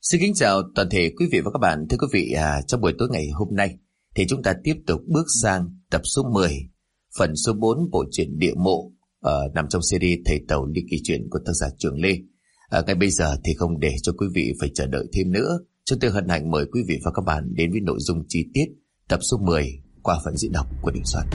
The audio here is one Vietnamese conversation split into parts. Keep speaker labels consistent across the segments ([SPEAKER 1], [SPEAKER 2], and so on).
[SPEAKER 1] Xin kính chào toàn thể quý vị và các bạn. Thưa quý vị, trong buổi tối ngày hôm nay thì chúng ta tiếp tục bước sang tập số 10, phần số 4 bộ truyện Địa Mộ nằm trong series Thầy Tàu Ly Kỳ Chuyện của tác giả Trường Lê. Ngay bây giờ thì không để cho quý vị phải chờ đợi thêm nữa, chúng tôi hân hạnh mời quý vị và các bạn đến với nội dung chi tiết tập số 10 qua phần diễn đọc của Đình Soạn.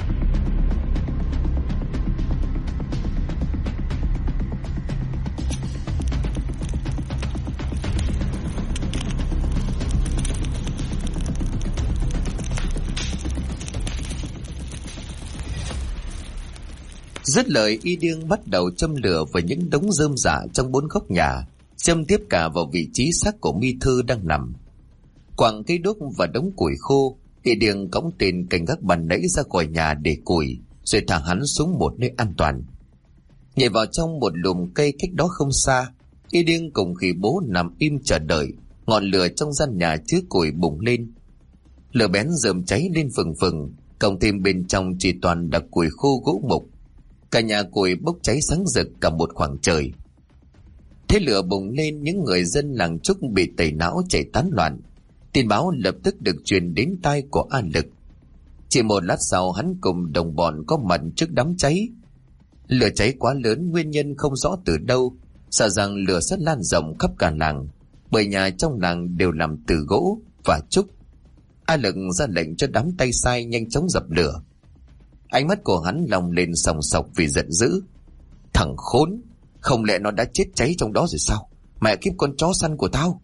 [SPEAKER 1] Dứt lời, Y Điêng bắt đầu châm lửa vào những đống rơm rạ trong 4 góc nhà, châm tiếp cả vào vị trí xác của Mi Thư đang nằm. Quẳng cây đuốc và đống củi khô, Y Điêng cõng tên cảnh gác ban nãy ra khỏi nhà để củi, rồi thả hắn xuống một nơi an toàn. Nhảy vào trong một lùm cây cách đó không xa, Y Điêng cùng Khỉ Bố nằm im chờ đợi. Ngọn lửa trong gian nhà chứa củi bùng lên, lửa bén rơm cháy lên phừng phừng, cộng thêm bên trong chỉ toàn là củi khô gỗ mục. Cả nhà củi bốc cháy sáng rực cả một khoảng trời. Thế lửa bùng lên, những người dân làng Trúc bị tẩy não chạy tán loạn. Tin báo lập tức được truyền đến tai của A Lực. Chỉ một lát sau, hắn cùng đồng bọn có mặt trước đám cháy. Lửa cháy quá lớn, nguyên nhân không rõ từ đâu, sợ rằng lửa sẽ lan rộng khắp cả làng, bởi nhà trong làng đều làm từ gỗ và trúc. A Lực ra lệnh cho đám tay sai nhanh chóng dập lửa. Ánh mắt của hắn long lên sòng sọc vì giận dữ. Thằng khốn, không lẽ nó đã chết cháy trong đó rồi sao? Mẹ kiếp con chó săn của tao!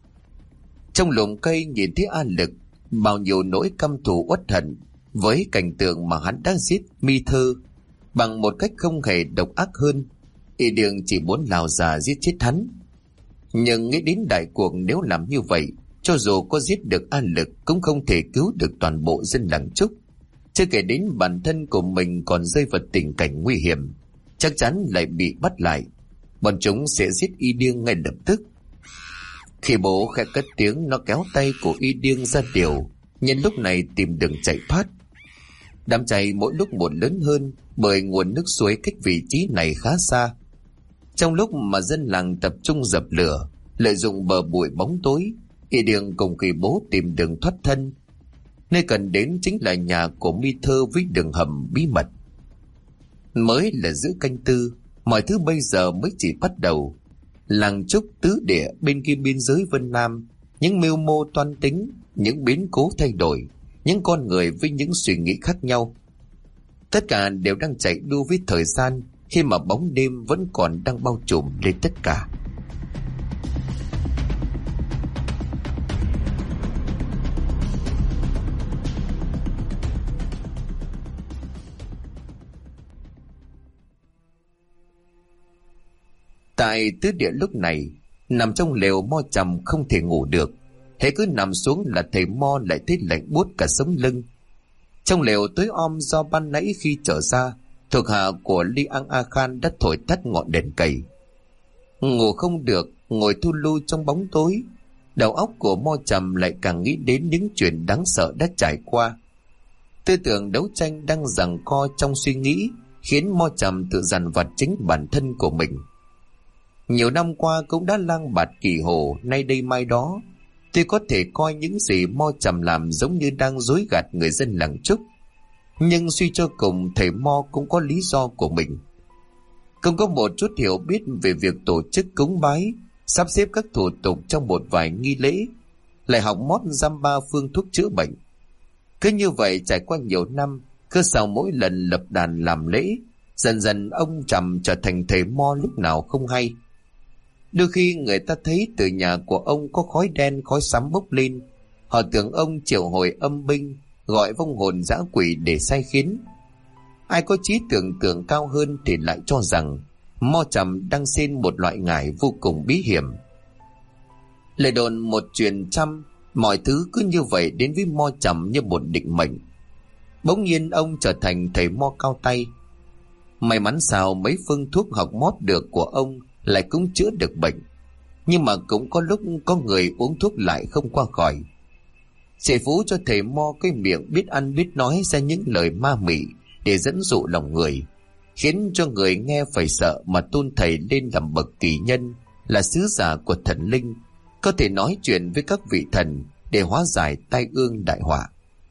[SPEAKER 1] Trong lùm cây nhìn thấy A Lực, bao nhiêu nỗi căm thù uất hận với cảnh tượng mà hắn đã giết Mi Thư bằng một cách không hề độc ác hơn. Y Điêng chỉ muốn lao ra giết chết hắn. Nhưng nghĩ đến đại cuộc, nếu làm như vậy, cho dù có giết được A Lực cũng không thể cứu được toàn bộ dân làng Trúc. Chưa kể đến bản thân của mình còn rơi vào tình cảnh nguy hiểm, chắc chắn lại bị bắt lại. Bọn chúng sẽ giết Y Điêng ngay lập tức. Khi Bố khẽ cất tiếng, nó kéo tay của Y Điêng ra điều, nhân lúc này tìm đường chạy thoát. Đám cháy mỗi lúc một lớn hơn, bởi nguồn nước suối cách vị trí này khá xa. Trong lúc mà dân làng tập trung dập lửa, lợi dụng bờ bụi bóng tối, Y Điêng cùng Khỉ Bố tìm đường thoát thân. Nơi cần đến chính là nhà của Mi Thư với đường hầm bí mật. Mới là giữa canh tư, mọi thứ bây giờ mới chỉ bắt đầu. Làng Trúc tứ địa bên kia biên giới Vân Nam, những mưu mô toan tính, những biến cố thay đổi, những con người với những suy nghĩ khác nhau. Tất cả đều đang chạy đua với thời gian, khi mà bóng đêm vẫn còn đang bao trùm lên tất cả. Tại tứ địa lúc này, nằm trong lều Mo Trầm không thể ngủ được. Hễ cứ nằm xuống là thầy Mo lại thấy lạnh buốt cả sống lưng. Trong lều tối om do ban nãy khi trở ra, thuộc hạ của Li Ang A Khan đã thổi tắt ngọn đèn cầy. Ngủ không được, ngồi thu lu trong bóng tối, đầu óc của Mo Trầm lại càng nghĩ đến những chuyện đáng sợ đã trải qua. Tư tưởng đấu tranh đang giằng co trong suy nghĩ, khiến Mo Trầm tự dằn vặt chính bản thân của mình. Nhiều năm qua cũng đã lang bạt kỳ hồ, nay đây mai đó. Tuy có thể coi những gì Mo Trầm làm giống như đang dối gạt người dân làng Trúc, nhưng suy cho cùng thầy Mo cũng có lý do của mình. Không có một chút hiểu biết về việc tổ chức cúng bái, sắp xếp các thủ tục trong một vài nghi lễ, lại học mót dăm ba phương thuốc chữa bệnh. Cứ như vậy trải qua nhiều năm, cứ sau mỗi lần lập đàn làm lễ, dần dần ông Trầm trở thành thầy Mo lúc nào không hay. Đôi khi người ta thấy từ nhà của ông có khói đen khói xám bốc lên, họ tưởng ông triệu hồi âm binh, gọi vong hồn dã quỷ để sai khiến. Ai có trí tưởng tượng cao hơn thì lại cho rằng Mo Trầm đang xin một loại ngải vô cùng bí hiểm. Lời đồn một truyền trăm, mọi thứ cứ như vậy đến với Mo Trầm như một định mệnh. Bỗng nhiên ông trở thành thầy Mo cao tay. May mắn sao mấy phương thuốc học mót được của ông lại cũng chữa được bệnh, nhưng mà cũng có lúc có người uống thuốc lại không qua khỏi. Sẽ phú cho thầy Mo cái miệng biết ăn biết nói ra những lời ma mị để dẫn dụ lòng người, khiến cho người nghe phải sợ mà tôn thầy lên làm bậc kỳ nhân, là sứ giả của thần linh. có thể nói chuyện với các vị thần để hóa giải tai ương đại họa.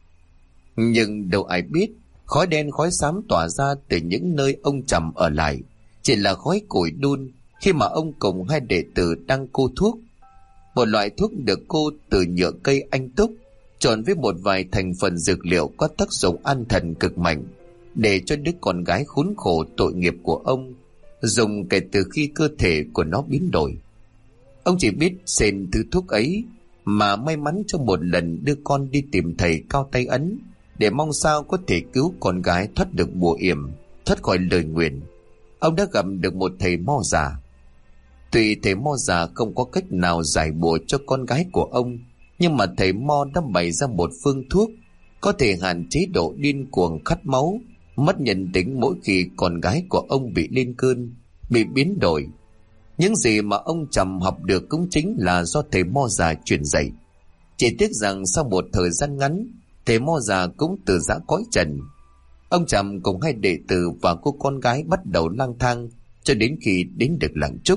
[SPEAKER 1] Nhưng đâu ai biết, khói đen khói xám tỏa ra từ những nơi ông Trầm ở lại chỉ là khói củi đun khi mà ông cùng hai đệ tử đang cô thuốc. Một loại thuốc được cô từ nhựa cây anh túc, trộn với một vài thành phần dược liệu có tác dụng an thần cực mạnh, để cho đứa con gái khốn khổ tội nghiệp của ông dùng kể từ khi cơ thể của nó biến đổi. Ông chỉ biết xền thứ thuốc ấy mà may mắn cho một lần đưa con đi tìm thầy Cao Tay Ấn để mong sao có thể cứu con gái thoát được bùa yểm, thoát khỏi lời nguyền. Ông đã gặp được một thầy mo già. Tuy thầy mo già không có cách nào giải bùa cho con gái của ông, nhưng mà thầy mo đã bày ra một phương thuốc có thể hạn chế độ điên cuồng khát máu, mất nhân tính mỗi khi con gái của ông bị lên cơn, bị biến đổi. Những gì mà ông Trầm học được cũng chính là do thầy mo già truyền dạy. Chỉ tiếc rằng sau một thời gian ngắn, thầy mo già cũng từ giã cõi trần. Ông Trầm cùng hai đệ tử và cô con gái bắt đầu lang thang cho đến khi đến được làng Trúc.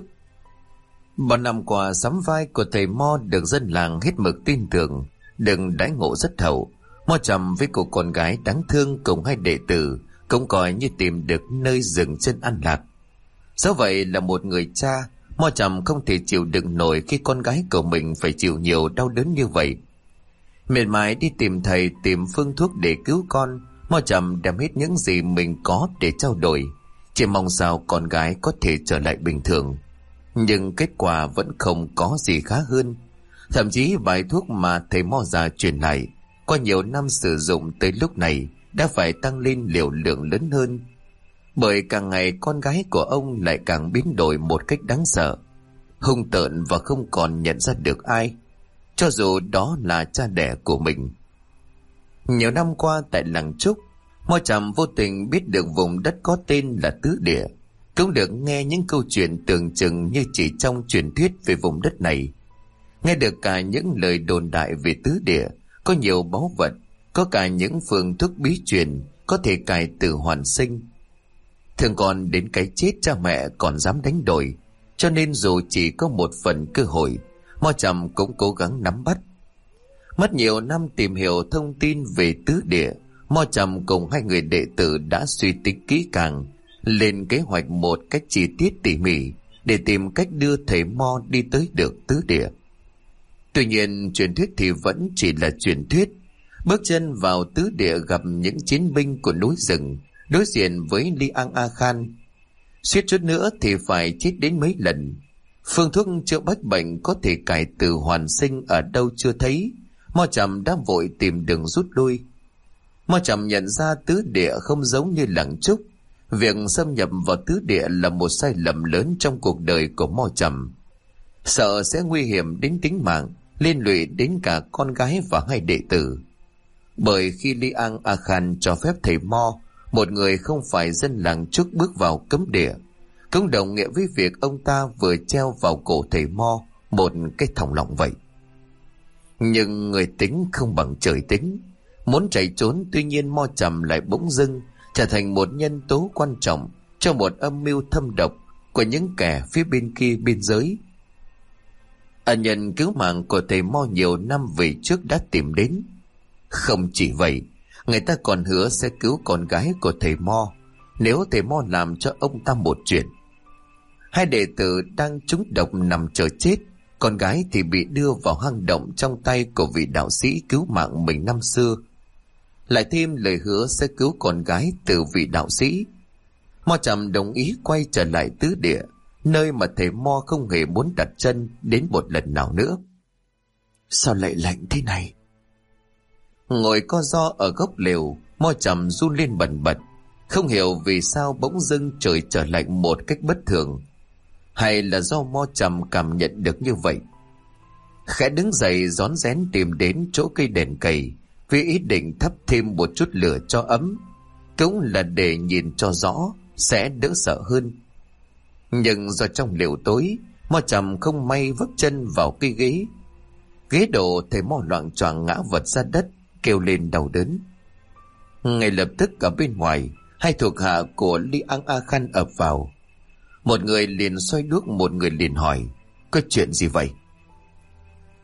[SPEAKER 1] Bao năm qua, sắm vai của thầy mo được dân làng hết mực tin tưởng, đừng đãi ngộ rất hậu. Mo Trầm với cô con gái đáng thương cùng hai đệ tử cũng coi như tìm được nơi dừng chân an lạc. Dẫu vậy là một người cha, Mo Trầm không thể chịu đựng nổi khi con gái của mình phải chịu nhiều đau đớn như vậy. Mệt mỏi đi tìm thầy, tìm phương thuốc để cứu con, Mo Trầm đem hết những gì mình có để trao đổi, chỉ mong sao con gái có thể trở lại bình thường. Nhưng kết quả vẫn không có gì khá hơn. Thậm chí bài thuốc mà thầy mo già truyền lại qua nhiều năm sử dụng tới lúc này đã phải tăng lên liều lượng lớn hơn. Bởi càng ngày con gái của ông lại càng biến đổi một cách đáng sợ, hung tợn và không còn nhận ra được ai, cho dù đó là cha đẻ của mình. Nhiều năm qua tại làng Trúc, Mo Trầm vô tình biết được vùng đất có tên là Tứ Địa, cũng được nghe những câu chuyện tưởng chừng như chỉ trong truyền thuyết về vùng đất này. Nghe được cả những lời đồn đại về Tứ Địa, có nhiều báu vật, có cả những phương thuốc bí truyền có thể cải tử hoàn sinh. Thường còn đến cái chết cha mẹ còn dám đánh đổi, cho nên dù chỉ có một phần cơ hội, Mo Trầm cũng cố gắng nắm bắt. Mất nhiều năm tìm hiểu thông tin về Tứ Địa, Mo Trầm cùng hai người đệ tử đã suy tính kỹ càng, lên kế hoạch một cách chi tiết tỉ mỉ để tìm cách đưa thầy Mo đi tới được Tứ Địa. Tuy nhiên truyền thuyết thì vẫn chỉ là truyền thuyết. Bước chân vào Tứ Địa gặp những chiến binh của núi rừng, đối diện với Li An A Khan, suýt chút nữa thì phải chết đến mấy lần. Phương thuốc chữa bách bệnh có thể cải tử hoàn sinh ở đâu chưa thấy, Mo Trầm đã vội tìm đường rút lui. Mo Trầm nhận ra Tứ Địa không giống như làng Trúc. Việc xâm nhập vào Tứ Địa là một sai lầm lớn trong cuộc đời của Mo Trầm, sợ sẽ nguy hiểm đến tính mạng, liên lụy đến cả con gái và hai đệ tử. Bởi khi Li An A Khan cho phép thầy Mo, một người không phải dân làng Trúc, bước vào cấm địa, cũng đồng nghĩa với việc ông ta vừa treo vào cổ thầy Mo một cái thòng lọng vậy. Nhưng người tính không bằng trời tính, muốn chạy trốn, tuy nhiên Mo Trầm lại bỗng dưng trở thành một nhân tố quan trọng trong một âm mưu thâm độc của những kẻ phía bên kia biên giới. Ân nhân cứu mạng của thầy Mo nhiều năm về trước đã tìm đến. Không chỉ vậy, người ta còn hứa sẽ cứu con gái của thầy Mo nếu thầy Mo làm cho ông ta một chuyện. Hai đệ tử đang trúng độc nằm chờ chết, con gái thì bị đưa vào hang động trong tay của vị đạo sĩ cứu mạng mình năm xưa, lại thêm lời hứa sẽ cứu con gái từ vị đạo sĩ. Mo Trầm đồng ý quay trở lại Tứ Địa, nơi mà thầy Mo không hề muốn đặt chân đến một lần nào nữa. Sao lại lạnh thế này? Ngồi co ro ở góc lều, Mo Trầm run lên bần bật, không hiểu vì sao bỗng dưng trời trở lạnh một cách bất thường, hay là do Mo Trầm cảm nhận được như vậy. Khẽ đứng dậy rón rén tìm đến chỗ cây đèn cầy, vì ý định thắp thêm một chút lửa cho ấm, cũng là để nhìn cho rõ, sẽ đỡ sợ hơn. Nhưng do trong lều tối, Mo Trầm không may vấp chân vào cây ghế. Ghế đổ, thầy Mo loạng choạng ngã vật ra đất, kêu lên đau đớn. Ngay lập tức ở bên ngoài, hai thuộc hạ của Li An A Khan ập vào. Một người liền xoay đuốc, một người liền hỏi: có chuyện gì vậy?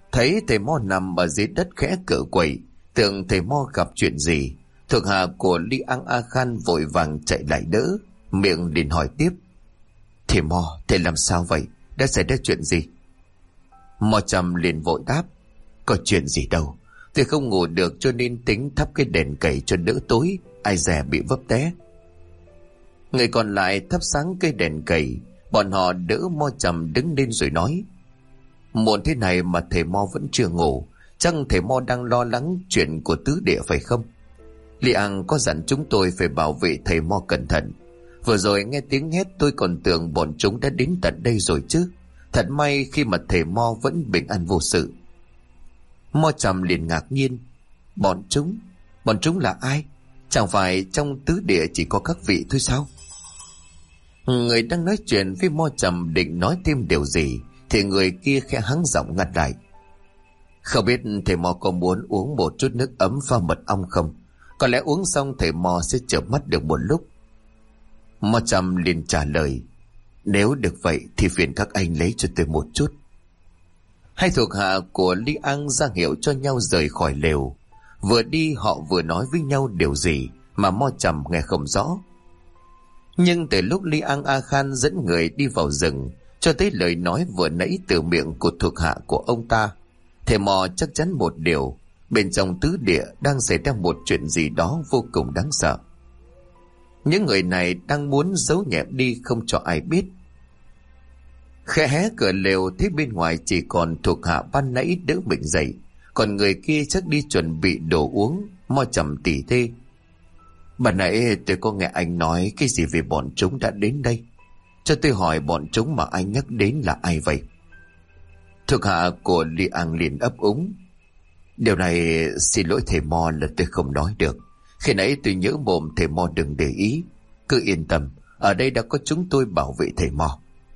[SPEAKER 1] Thấy thầy Mo nằm ở dưới đất khẽ cựa quậy, tưởng thầy Mo gặp chuyện gì. Thuộc hạ của Li Ang A Khan vội vàng chạy lại đỡ, miệng liền hỏi tiếp: Thầy Mo, thầy làm sao vậy? Đã xảy ra chuyện gì? Mo Trầm liền vội đáp: Có chuyện gì đâu, tôi không ngủ được cho nên tính thắp cái đèn cầy cho đỡ tối, ai dè bị vấp té. Người còn lại thắp sáng cây đèn cầy, bọn họ đỡ Mo Trầm đứng lên rồi nói: Muộn thế này mà thầy Mo vẫn chưa ngủ, chắc thầy Mo đang lo lắng chuyện của tứ địa phải không? Li Ang có dặn chúng tôi phải bảo vệ thầy Mo cẩn thận. Vừa rồi nghe tiếng hét tôi còn tưởng bọn chúng đã đến tận đây rồi chứ. Thật may khi mà thầy Mo vẫn bình an vô sự. Mo Trầm liền ngạc nhiên: Bọn chúng là ai? Chẳng phải trong tứ địa chỉ có các vị thôi sao? Người đang nói chuyện với Mo Trầm định nói thêm điều gì thì người kia khẽ hắng giọng ngắt lại: Không biết thầy Mo có muốn uống một chút nước ấm pha mật ong không? Có lẽ uống xong thầy Mo sẽ chợp mắt được một lúc. Mo Trầm liền trả lời: Nếu được vậy thì phiền các anh lấy cho tôi một chút. Hai thuộc hạ của Li Ang ra hiệu cho nhau rời khỏi lều. Vừa đi họ vừa nói với nhau điều gì mà Mo Trầm nghe không rõ. Nhưng từ lúc Li Ang A Khan dẫn người đi vào rừng cho tới lời nói vừa nãy từ miệng của thuộc hạ của ông ta, thầy Mo chắc chắn một điều: bên trong tứ địa đang xảy ra một chuyện gì đó vô cùng đáng sợ. Những người này đang muốn giấu nhẹm đi không cho ai biết. Khẽ hé cửa lều thấy bên ngoài chỉ còn thuộc hạ ban nãy đỡ mình dậy, còn người kia chắc đi chuẩn bị đồ uống. Mo Trầm tỉ tê: Ban nãy tôi có nghe anh nói cái gì về bọn chúng đã đến đây. Cho tôi hỏi bọn chúng mà anh nhắc đến là ai vậy? Thuộc hạ của Li Ang liền ấp úng: Điều này xin lỗi thầy Mo là tôi không nói được. Khi nãy tôi nhớ mồm, thầy Mo đừng để ý. Cứ yên tâm, ở đây đã có chúng tôi bảo vệ thầy Mo.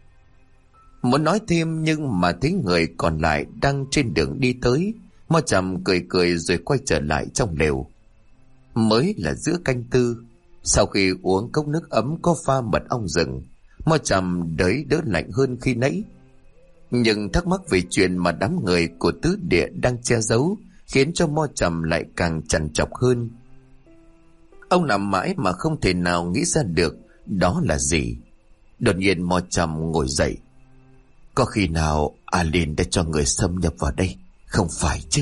[SPEAKER 1] Muốn nói thêm nhưng mà thấy người còn lại đang trên đường đi tới. Mo Trầm cười cười rồi quay trở lại trong lều. Mới là giữa canh tư, sau khi uống cốc nước ấm có pha mật ong rừng, Mo Trầm đới đỡ lạnh hơn khi nãy. Nhưng thắc mắc về chuyện mà đám người của tứ địa đang che giấu khiến cho Mo Trầm lại càng trằn trọc hơn. Ông nằm mãi mà không thể nào nghĩ ra được đó là gì. Đột nhiên Mo Trầm ngồi dậy: Có khi nào Alin đã cho người xâm nhập vào đây, không phải chứ?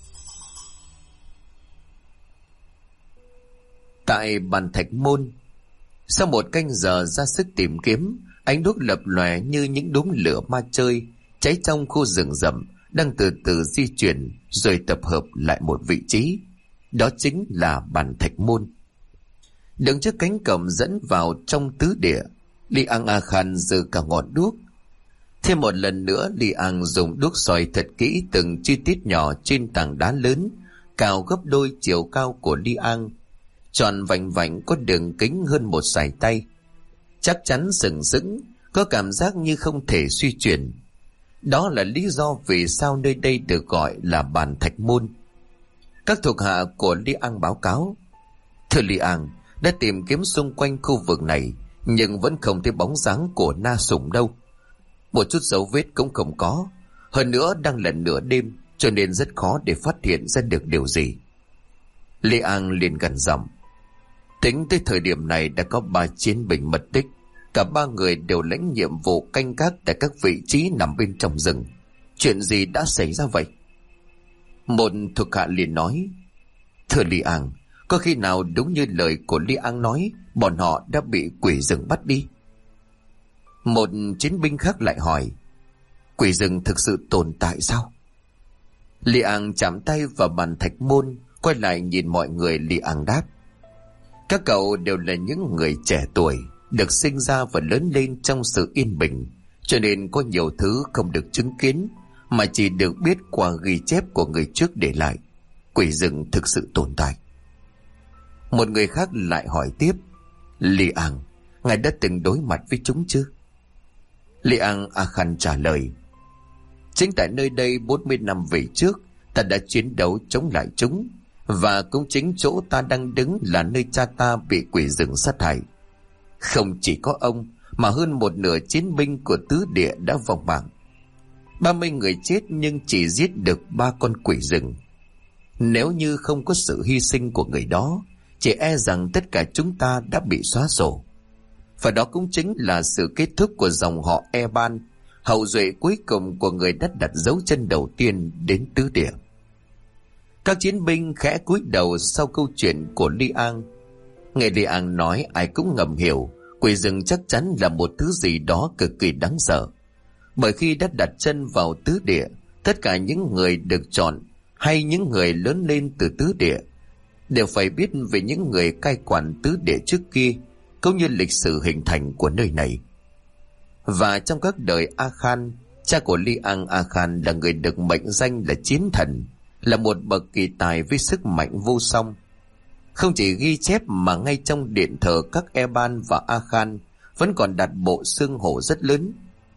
[SPEAKER 1] Tại bàn thạch môn, sau một canh giờ ra sức tìm kiếm, ánh đuốc lập lòe như những đốm lửa ma chơi cháy trong khu rừng rậm đang từ từ di chuyển rồi tập hợp lại một vị trí. Đó chính là bàn thạch môn. Đứng trước cánh cổng dẫn vào trong tứ địa, Li Ang A Khan giơ cả ngọn đuốc. Thêm một lần nữa, Li Ang dùng đuốc soi thật kỹ từng chi tiết nhỏ trên tảng đá lớn cao gấp đôi chiều cao của Li Ang, tròn vành vạnh có đường kính hơn một sải tay, chắc chắn sừng sững, có cảm giác như không thể suy chuyển. Đó là lý do vì sao nơi đây được gọi là bàn thạch môn. Các thuộc hạ của Li Ang báo cáo: Thưa Li Ang, đã tìm kiếm xung quanh khu vực này nhưng vẫn không thấy bóng dáng của Na Sủng đâu. Một chút dấu vết cũng không có. Hơn nữa đang là nửa đêm cho nên rất khó để phát hiện ra được điều gì. Li Ang liền gằn giọng: Tính tới thời điểm này đã có 3 chiến binh mất tích. Cả 3 người đều lãnh nhiệm vụ canh gác tại các vị trí nằm bên trong rừng. Chuyện gì đã xảy ra vậy? Một thuộc hạ liền nói: Thưa Li Ang, có khi nào đúng như lời của Li Ang nói, bọn họ đã bị quỷ rừng bắt đi? Một chiến binh khác lại hỏi: Quỷ rừng thực sự tồn tại sao? Li Ang chạm tay vào bàn thạch môn, quay lại nhìn mọi người. Li Ang đáp: Các cậu đều là những người trẻ tuổi, được sinh ra và lớn lên trong sự yên bình, cho nên có nhiều thứ không được chứng kiến, mà chỉ được biết qua ghi chép của người trước để lại. Quỷ rừng thực sự tồn tại. Một người khác lại hỏi tiếp: Li Ang, ngài đã từng đối mặt với chúng chưa? Li Ang A Khan trả lời: Chính tại nơi đây 40 năm về trước, ta đã chiến đấu chống lại chúng, và cũng chính chỗ ta đang đứng là nơi cha ta bị quỷ rừng sát hại. Không chỉ có ông, mà hơn một nửa chiến binh của tứ địa đã vong mạng. 30 người chết nhưng chỉ giết được 3 con quỷ rừng. Nếu như không có sự hy sinh của người đó, chỉ e rằng tất cả chúng ta đã bị xóa sổ. Và đó cũng chính là sự kết thúc của dòng họ Eban, hậu duệ cuối cùng của người đã đặt dấu chân đầu tiên đến tứ địa. Các chiến binh khẽ cúi đầu sau câu chuyện của Li An. Nghe Li An nói, ai cũng ngầm hiểu quỷ rừng chắc chắn là một thứ gì đó cực kỳ đáng sợ. Bởi khi đã đặt chân vào tứ địa, tất cả những người được chọn hay những người lớn lên từ tứ địa đều phải biết về những người cai quản tứ địa trước kia, cũng như lịch sử hình thành của nơi này. Và trong các đời A Khan, cha của Li An A Khan là người được mệnh danh là chiến thần, là một bậc kỳ tài với sức mạnh vô song. Không chỉ ghi chép mà ngay trong điện thờ các Eban và A Khan vẫn còn đặt bộ xương hổ rất lớn.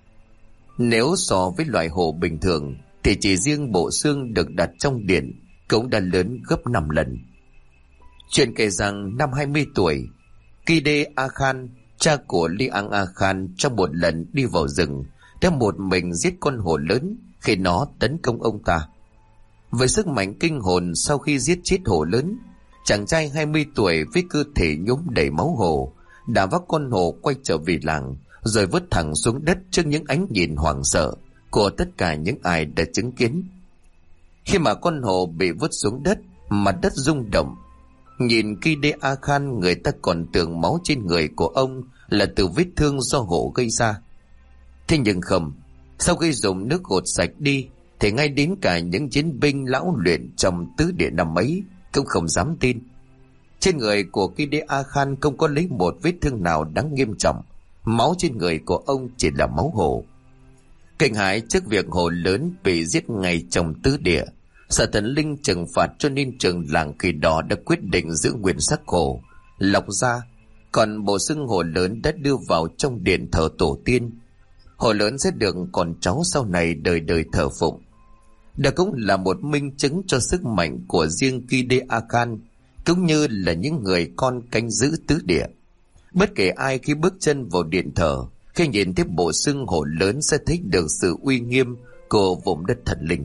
[SPEAKER 1] Nếu so với loài hổ bình thường thì chỉ riêng bộ xương được đặt trong điện cũng đã lớn gấp 5 lần. Chuyện kể rằng năm 20 tuổi, Kide A Khan, cha của Li An A Khan, trong một lần đi vào rừng đã một mình giết con hổ lớn khi nó tấn công ông ta. Với sức mạnh kinh hồn, sau khi giết chết hổ lớn, chàng trai 20 tuổi với cơ thể nhốm đầy máu hổ đã vác con hổ quay trở về làng, rồi vứt thẳng xuống đất trước những ánh nhìn hoảng sợ của tất cả những ai đã chứng kiến. Khi mà con hổ bị vứt xuống đất, mặt đất rung động. Nhìn Kide A Khan, người ta còn tưởng máu trên người của ông là từ vết thương do hổ gây ra. Thế nhưng không, sau khi dùng nước gột sạch đi thì ngay đến cả những chiến binh lão luyện trong tứ địa năm ấy cũng không dám tin. Trên người của Kide A Khan không có lấy một vết thương nào đáng nghiêm trọng. Máu trên người của ông chỉ là máu hổ. Kinh hãi trước việc hổ lớn bị giết ngay trong tứ địa, sợ thần linh trừng phạt, cho nên trường làng khi đó đã quyết định giữ nguyên xác hổ, lọc ra, còn bộ xương hổ lớn đã đưa vào trong điện thờ tổ tiên. Hổ lớn sẽ được con cháu sau này đời đời thờ phụng. Đó cũng là một minh chứng cho sức mạnh của riêng Kide A Khan, cũng như là những người con canh giữ tứ địa. Bất kể ai khi bước chân vào điện thờ, khi nhìn thấy bộ xương hổ lớn sẽ thấy được sự uy nghiêm của vùng đất thần linh.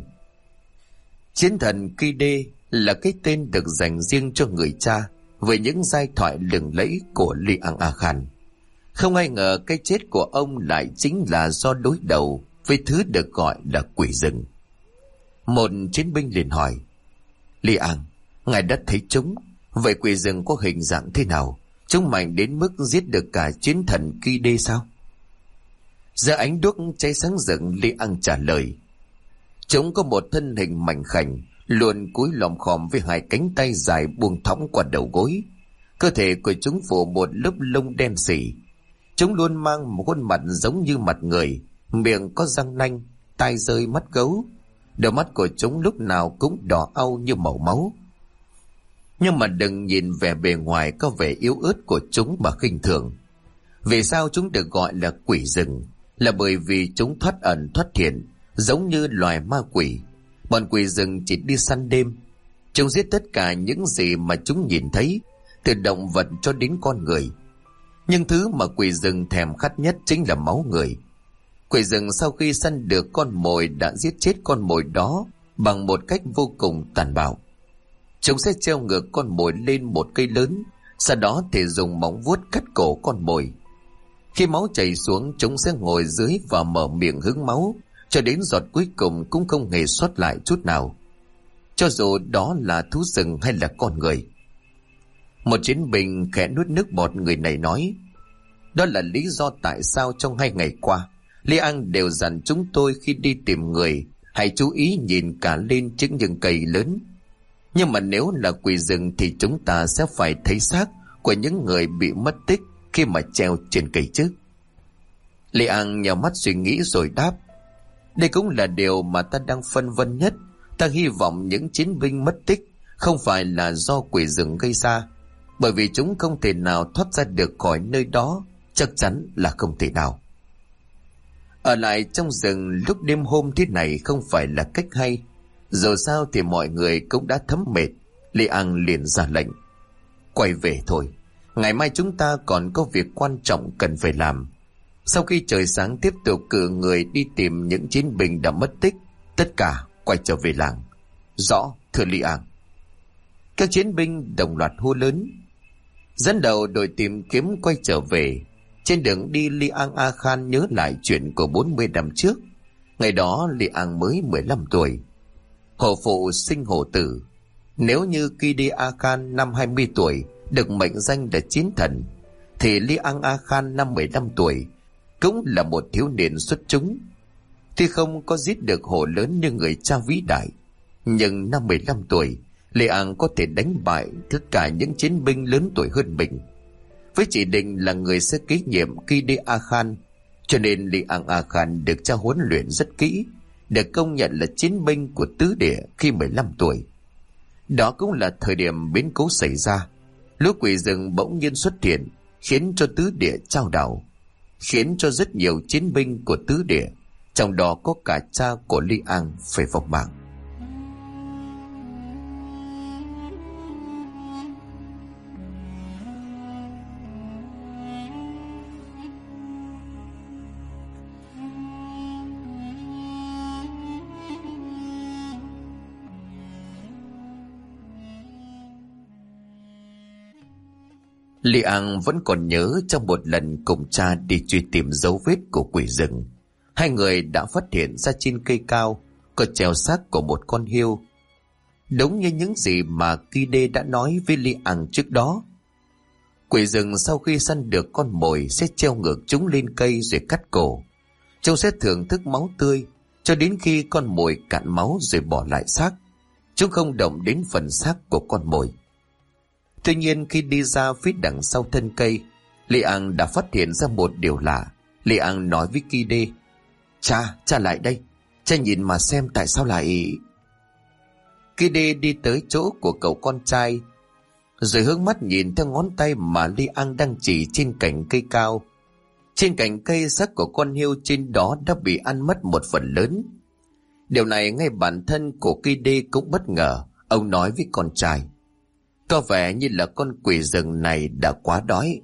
[SPEAKER 1] Chiến thần Kide là cái tên được dành riêng cho người cha với những giai thoại lừng lẫy của Li An A Khan. Không ai ngờ cái chết của ông lại chính là do đối đầu với thứ được gọi là quỷ rừng. Một chiến binh liền hỏi: Li An, ngài đã thấy chúng, vậy quỷ rừng có hình dạng thế nào? Chúng mạnh đến mức giết được cả chiến thần Kide sao? Giữa ánh đuốc cháy sáng rực, Li An trả lời: chúng có một thân hình mảnh khảnh, luôn cúi lòm khòm với hai cánh tay dài buông thõng qua đầu gối. Cơ thể của chúng phủ một lớp lông đen sì. Chúng luôn mang một khuôn mặt giống như mặt người, miệng có răng nanh, tai rơi mắt gấu. Đôi mắt của chúng lúc nào cũng đỏ au như màu máu. Nhưng mà đừng nhìn vẻ bề ngoài có vẻ yếu ớt của chúng mà khinh thường. Vì sao chúng được gọi là quỷ rừng? Là bởi vì chúng thoát ẩn thoát hiện, giống như loài ma quỷ. Bọn quỷ rừng chỉ đi săn đêm. Chúng giết tất cả những gì mà chúng nhìn thấy, từ động vật cho đến con người. Nhưng thứ mà quỷ rừng thèm khát nhất chính là máu người. Quỷ rừng sau khi săn được con mồi đã giết chết con mồi đó bằng một cách vô cùng tàn bạo. Chúng sẽ treo ngược con mồi lên một cây lớn, sau đó thì dùng móng vuốt cắt cổ con mồi. Khi máu chảy xuống, chúng sẽ ngồi dưới và mở miệng hứng máu, cho đến giọt cuối cùng cũng không hề sót lại chút nào, cho dù đó là thú rừng hay là con người. Một chiến binh khẽ nuốt nước bọt, người này nói: đó là lý do tại sao trong 2 ngày qua Li An đều dặn chúng tôi khi đi tìm người hãy chú ý nhìn cả lên trên những cây lớn. Nhưng mà nếu là quỷ rừng thì chúng ta sẽ phải thấy xác của những người bị mất tích khi mà treo trên cây trước. Li An nhào mắt suy nghĩ rồi đáp: đây cũng là điều mà ta đang phân vân nhất. Ta hy vọng những chiến binh mất tích không phải là do quỷ rừng gây ra, bởi vì chúng không thể nào thoát ra được khỏi nơi đó, chắc chắn là không thể nào. Ở lại trong rừng lúc đêm hôm thế này không phải là cách hay. Dù sao thì mọi người cũng đã thấm mệt. Li An liền ra lệnh: quay về thôi, ngày mai chúng ta còn có việc quan trọng cần phải làm. Sau khi trời sáng tiếp tục cử người đi tìm những chiến binh đã mất tích, tất cả quay trở về làng. Rõ, thưa Li An. Các chiến binh đồng loạt hô lớn. Dẫn đầu đội tìm kiếm quay trở về. Trên đường đi, Li An A Khan nhớ lại chuyện của 40 năm trước. Ngày đó Li An mới 15 tuổi. Hổ phụ sinh hổ tử. Nếu như Kide A Khan năm 20 tuổi được mệnh danh là chiến thần, thì Li An A Khan năm 15 tuổi cũng là một thiếu niên xuất chúng. Tuy không có giết được hổ lớn như người cha vĩ đại, nhưng năm 15 tuổi, Li An có thể đánh bại tất cả những chiến binh lớn tuổi hơn mình. Với chỉ định là người sẽ kế nhiệm Kide A Khan, cho nên Li An A Khan được cha huấn luyện rất kỹ, được công nhận là chiến binh của tứ địa khi 15 tuổi. Đó cũng là thời điểm biến cố xảy ra. Lũ quỷ rừng bỗng nhiên xuất hiện, khiến cho tứ địa chao đảo, khiến cho rất nhiều chiến binh của tứ địa, trong đó có cả cha của Li An, phải vong mạng. Li An vẫn còn nhớ trong một lần cùng cha đi truy tìm dấu vết của quỷ rừng, hai người đã phát hiện ra trên cây cao có treo xác của một con hươu. Đúng như những gì mà Kide đã nói với Li An trước đó. Quỷ rừng sau khi săn được con mồi sẽ treo ngược chúng lên cây rồi cắt cổ. Chúng sẽ thưởng thức máu tươi cho đến khi con mồi cạn máu rồi bỏ lại xác. Chúng không động đến phần xác của con mồi. Tuy nhiên khi đi ra phía đằng sau thân cây, Li An đã phát hiện ra một điều lạ. Li An nói với Kide: Cha lại đây. Cha nhìn mà xem tại sao lại... Kide đi tới chỗ của cậu con trai, rồi hướng mắt nhìn theo ngón tay mà Li An đang chỉ trên cành cây cao. Trên cành cây, xác của con hươu trên đó đã bị ăn mất một phần lớn. Điều này ngay bản thân của Kide cũng bất ngờ. Ông nói với con trai: Có vẻ như là con quỷ rừng này đã quá đói.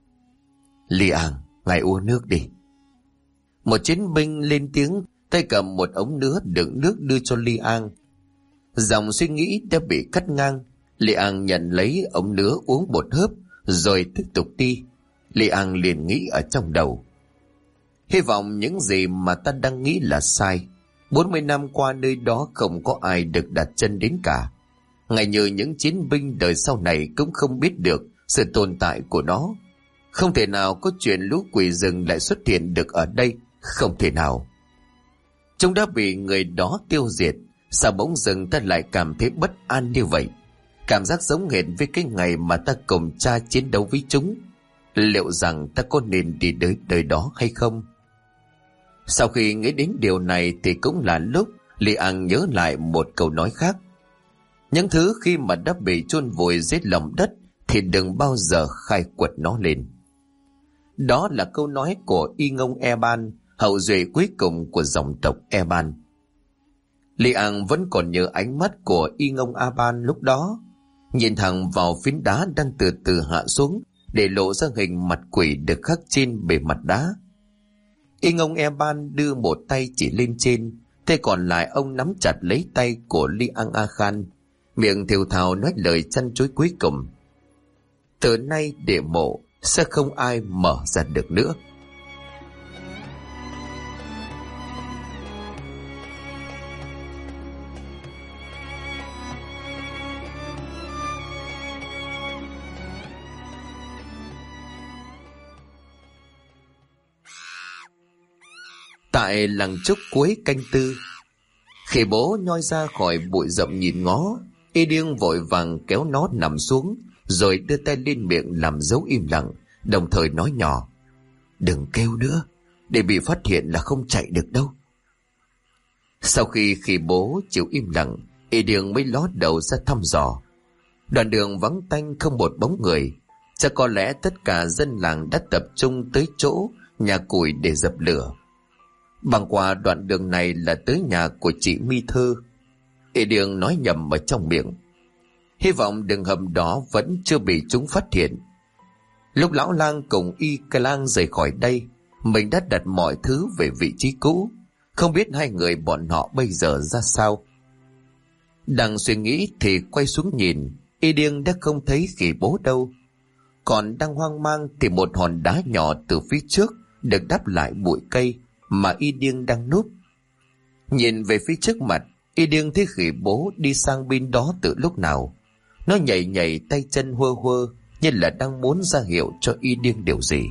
[SPEAKER 1] Li An, ngài uống nước đi. Một chiến binh lên tiếng, tay cầm một ống nứa đựng nước đưa cho Li An. Dòng suy nghĩ đã bị cắt ngang. Li An nhận lấy ống nứa uống một hớp rồi tiếp tục đi. Li An liền nghĩ ở trong đầu: Hy vọng những gì mà ta đang nghĩ là sai. 40 năm qua nơi đó không có ai được đặt chân đến cả. Ngay như những chiến binh đời sau này cũng không biết được sự tồn tại của nó. Không thể nào có chuyện lũ quỷ rừng lại xuất hiện được ở đây. Không thể nào. Chúng đã bị người đó tiêu diệt. Sao bỗng dưng ta lại cảm thấy bất an như vậy? Cảm giác giống hệt với cái ngày mà ta cùng cha chiến đấu với chúng. Liệu rằng ta có nên đi tới đời đó hay không? Sau khi nghĩ đến điều này thì cũng là lúc Li An nhớ lại một câu nói khác: Những thứ khi mà đã bị chôn vùi dưới lòng đất thì đừng bao giờ khai quật nó lên. Đó là câu nói của Y Ngông Eban, hậu duệ cuối cùng của dòng tộc Eban. Li An vẫn còn nhớ ánh mắt của Y Ngông Eban lúc đó, nhìn thẳng vào phiến đá đang từ từ hạ xuống để lộ ra hình mặt quỷ được khắc trên bề mặt đá. Y Ngông Eban đưa một tay chỉ lên trên, tay còn lại ông nắm chặt lấy tay của Li An A Khan, miệng thều thào nói lời chăn chối cuối cùng: Từ nay địa mộ sẽ không ai mở ra được nữa. Tại làng trúc cuối canh tư, khi bố nhoi ra khỏi bụi rậm nhìn ngó, Y Điêng vội vàng kéo nó nằm xuống, rồi đưa tay lên miệng làm dấu im lặng, đồng thời nói nhỏ: Đừng kêu nữa, để bị phát hiện là không chạy được đâu. Sau khi bố chịu im lặng, Y Điêng mới ló đầu ra thăm dò. Đoạn đường vắng tanh không một bóng người, chắc có lẽ tất cả dân làng đã tập trung tới chỗ nhà củi để dập lửa. Băng qua đoạn đường này là tới nhà của chị Mi Thơ. Y Điêng nói nhầm ở trong miệng: Hy vọng đường hầm đó vẫn chưa bị chúng phát hiện. Lúc lão lang cùng Y Ca Lang rời khỏi đây, mình đã đặt mọi thứ về vị trí cũ. Không biết hai người bọn họ bây giờ ra sao. Đang suy nghĩ thì quay xuống nhìn, Y Điêng đã không thấy khỉ bố đâu. Còn đang hoang mang thì một hòn đá nhỏ từ phía trước được đắp lại bụi cây mà Y Điêng đang núp. Nhìn về phía trước mặt, Y Điêng thấy khỉ bố đi sang bên đó từ lúc nào. Nó nhảy nhảy tay chân huơ huơ như là đang muốn ra hiệu cho Y Điêng điều gì.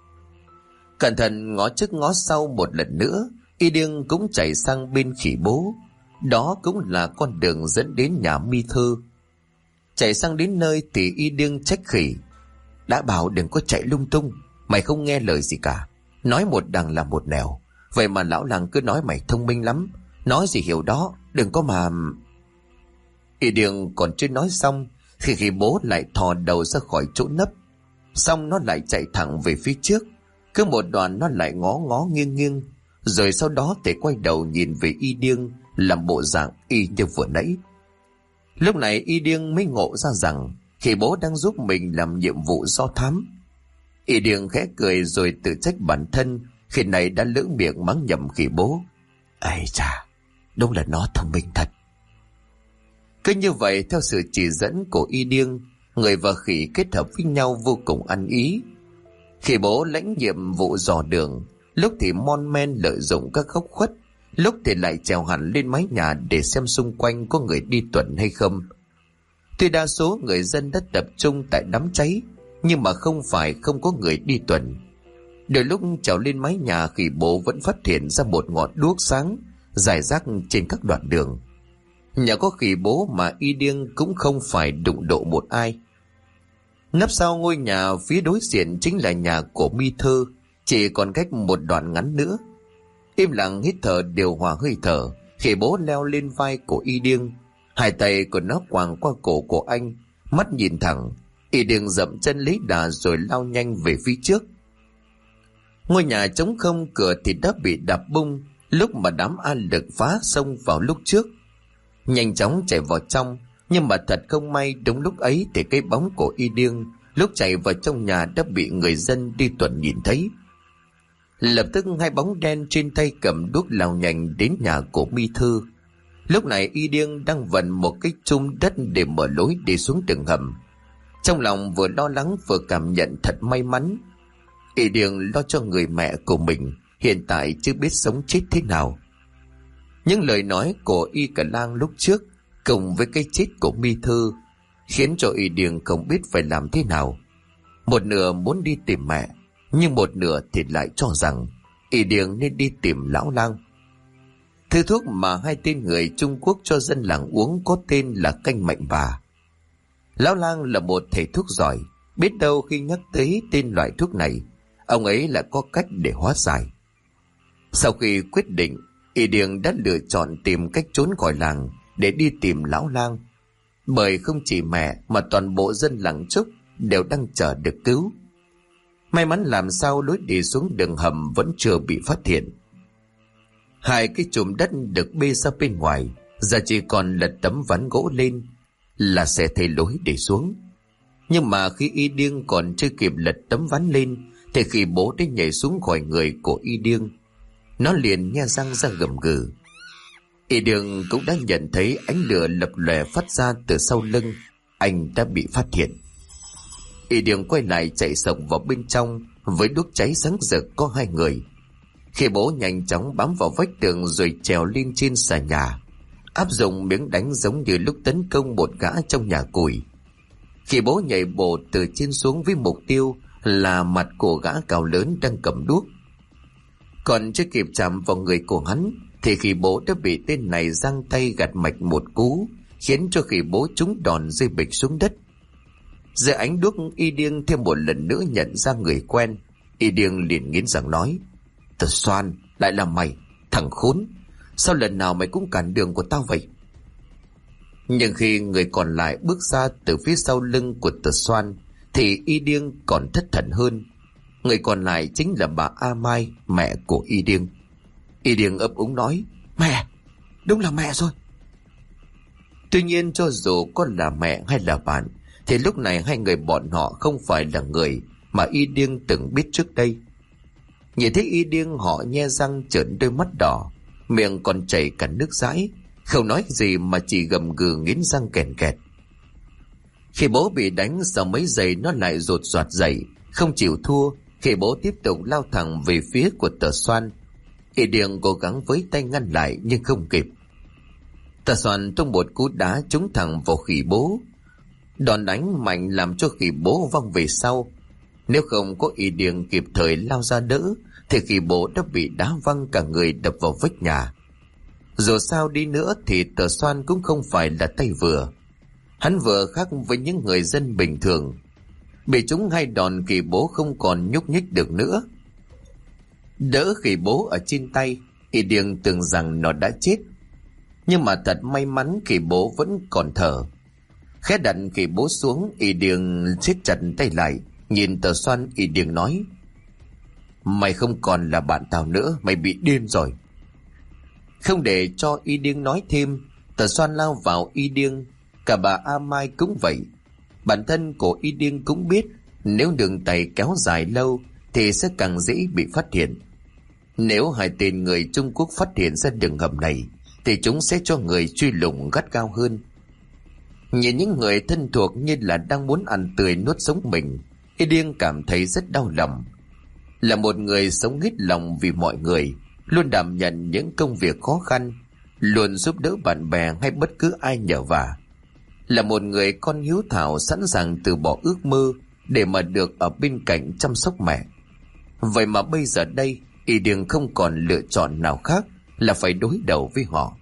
[SPEAKER 1] Cẩn thận ngó trước ngó sau một lần nữa, Y Điêng cũng chạy sang bên khỉ bố. Đó cũng là con đường dẫn đến nhà Mi Thư. Chạy sang đến nơi thì Y Điêng trách khỉ: đã bảo đừng có chạy lung tung, mày không nghe lời gì cả. Nói một đằng là một nẻo. Vậy mà lão làng cứ nói mày thông minh lắm, nói gì hiểu đó, đừng có mà... Y Điêng còn chưa nói xong thì khỉ bố lại thò đầu ra khỏi chỗ nấp. Xong nó lại chạy thẳng về phía trước. Cứ một đoạn nó lại ngó ngó nghiêng nghiêng, rồi sau đó thì quay đầu nhìn về Y Điêng, làm bộ dạng y như vừa nãy. Lúc này Y Điêng mới ngộ ra rằng khỉ bố đang giúp mình làm nhiệm vụ do thám. Y Điêng khẽ cười rồi tự trách bản thân khi này đã lỡ miệng mắng nhầm khỉ bố. Ây chà, đúng là nó thông minh thật. Cứ như vậy, theo sự chỉ dẫn của Y Điêng, người và khỉ kết hợp với nhau vô cùng ăn ý. Khỉ bố lãnh nhiệm vụ dò đường, lúc thì mon men lợi dụng các góc khuất, lúc thì lại trèo hẳn lên mái nhà để xem xung quanh có người đi tuần hay không. Tuy đa số người dân đã tập trung tại đám cháy, nhưng mà không phải không có người đi tuần. Đôi lúc trèo lên mái nhà, khỉ bố vẫn phát hiện ra một ngọn đuốc sáng rải rác trên các đoạn đường. Nhà có khỉ bố mà Y Điêng cũng không phải đụng độ một ai. Nấp sau ngôi nhà phía đối diện chính là nhà của Mi Thư, chỉ còn cách một đoạn ngắn nữa. Im lặng hít thở điều hòa hơi thở, khỉ bố leo lên vai của Y Điêng. Hai tay của nó quàng qua cổ của anh, mắt nhìn thẳng. Y Điêng dậm chân lấy đà rồi lao nhanh về phía trước. Ngôi nhà trống không, cửa thì đã bị đạp bung lúc mà đám an lực phá xông vào lúc trước. Nhanh chóng chạy vào trong, nhưng mà thật không may đúng lúc ấy thì cái bóng của Y Điêng lúc chạy vào trong nhà đã bị người dân đi tuần nhìn thấy. Lập tức hai bóng đen trên tay cầm đuốc lao nhanh đến nhà của Mi Thư. Lúc này Y Điêng đang vần một cái chum đất để mở lối đi xuống đường hầm. Trong lòng vừa lo lắng vừa cảm nhận thật may mắn. Y Điêng lo cho người mẹ của mình hiện tại chưa biết sống chết thế nào. Những lời nói của Y Cả Lang lúc trước cùng với cái chết của Mi Thư khiến cho Y Điêng không biết phải làm thế nào. Một nửa muốn đi tìm mẹ, nhưng một nửa thì lại cho rằng Y Điêng nên đi tìm lão lang. Thứ thuốc mà hai tên người Trung Quốc cho dân làng uống có tên là canh mạnh bà. Lão lang là một thầy thuốc giỏi, biết đâu khi nhắc tới tên loại thuốc này, ông ấy lại có cách để hóa giải. Sau khi quyết định, Y Điêng đã lựa chọn tìm cách trốn khỏi làng để đi tìm lão lang. Bởi không chỉ mẹ mà toàn bộ dân làng Trúc đều đang chờ được cứu. May mắn làm sao lối đi xuống đường hầm vẫn chưa bị phát hiện. Hai cái chùm đất được bê ra bên ngoài, giờ chỉ còn lật tấm ván gỗ lên là sẽ thấy lối để xuống. Nhưng mà khi Y Điêng còn chưa kịp lật tấm ván lên thì khỉ bố đã nhảy xuống khỏi người của Y Điêng. Nó liền nhe răng ra gầm gừ. Y Điêng cũng đã nhận thấy ánh lửa lập lòe phát ra từ sau lưng. Anh đã bị phát hiện. Y Điêng quay lại chạy sổng vào bên trong với đuốc cháy sáng rực có hai người. Khi bố nhanh chóng bám vào vách tường rồi trèo lên trên xà nhà, áp dụng miếng đánh giống như lúc tấn công một gã trong nhà củi. Khi bố nhảy bộ từ trên xuống với mục tiêu là mặt của gã cao lớn đang cầm đuốc. Còn chưa kịp chạm vào người của hắn thì khỉ bố đã bị tên này giang tay gạt mạch một cú, khiến cho khỉ bố trúng đòn rơi bịch xuống đất. Dưới ánh đuốc, Y Điêng thêm một lần nữa nhận ra người quen. Y Điêng liền nghiến răng nói: Tờ Xoan, lại là mày, thằng khốn! Sao lần nào mày cũng cản đường của tao vậy? Nhưng khi người còn lại bước ra từ phía sau lưng của Tờ Xoan thì Y Điêng còn thất thần hơn. Người còn lại chính là bà A Mai, mẹ của Y Điêng. Y Điêng ấp úng nói: Mẹ, đúng là mẹ rồi. Tuy nhiên cho dù có là mẹ hay là bạn thì lúc này hai người bọn họ không phải là người mà Y Điêng từng biết trước đây. Nhìn thấy y điên họ nhe răng trợn đôi mắt đỏ, miệng còn chảy cả nước dãi, không nói gì mà chỉ gầm gừ nghiến răng kèn kẹt. Khi bố bị đánh, sau mấy giây nó lại rột soạt dậy, không chịu thua. Khi bố tiếp tục lao thẳng về phía của Tờ Xoan, y điên cố gắng với tay ngăn lại nhưng không kịp. Tờ Xoan tung một cú đá trúng thẳng vào khỉ bố. Đòn đánh mạnh làm cho khỉ bố văng về sau. Nếu không có y điên kịp thời lao ra đỡ thì khỉ bố đã bị đá văng cả người đập vào vách nhà. Dù sao đi nữa thì Tờ Xoan cũng không phải là tay vừa. Hắn vừa khác với những người dân bình thường. Bị chúng hai đòn, khỉ bố không còn nhúc nhích được nữa. Đỡ khỉ bố ở trên tay, y điên tưởng rằng nó đã chết. Nhưng mà thật may mắn khỉ bố vẫn còn thở. Khẽ đặt khỉ bố xuống, y điên siết chặt tay lại, nhìn Tờ Xoan. Y điên nói: "Mày không còn là bạn tao nữa, mày bị điên rồi." Không để cho y điên nói thêm, Tờ Xoan lao vào y điên. Cả bà A Mai cũng vậy. Bản thân của y điên cũng biết nếu đường tay kéo dài lâu thì sẽ càng dễ bị phát hiện. Nếu hai tên người Trung Quốc phát hiện ra đường hầm này thì chúng sẽ cho người truy lùng gắt gao hơn. Nhìn những người thân thuộc như là đang muốn ăn tươi nuốt sống mình, y điên cảm thấy rất đau lòng. Là một người sống hết lòng vì mọi người, luôn đảm nhận những công việc khó khăn, luôn giúp đỡ bạn bè hay bất cứ ai nhờ vả. Là một người con hiếu thảo sẵn sàng từ bỏ ước mơ để mà được ở bên cạnh chăm sóc mẹ. Vậy mà bây giờ đây, y điên không còn lựa chọn nào khác là phải đối đầu với họ.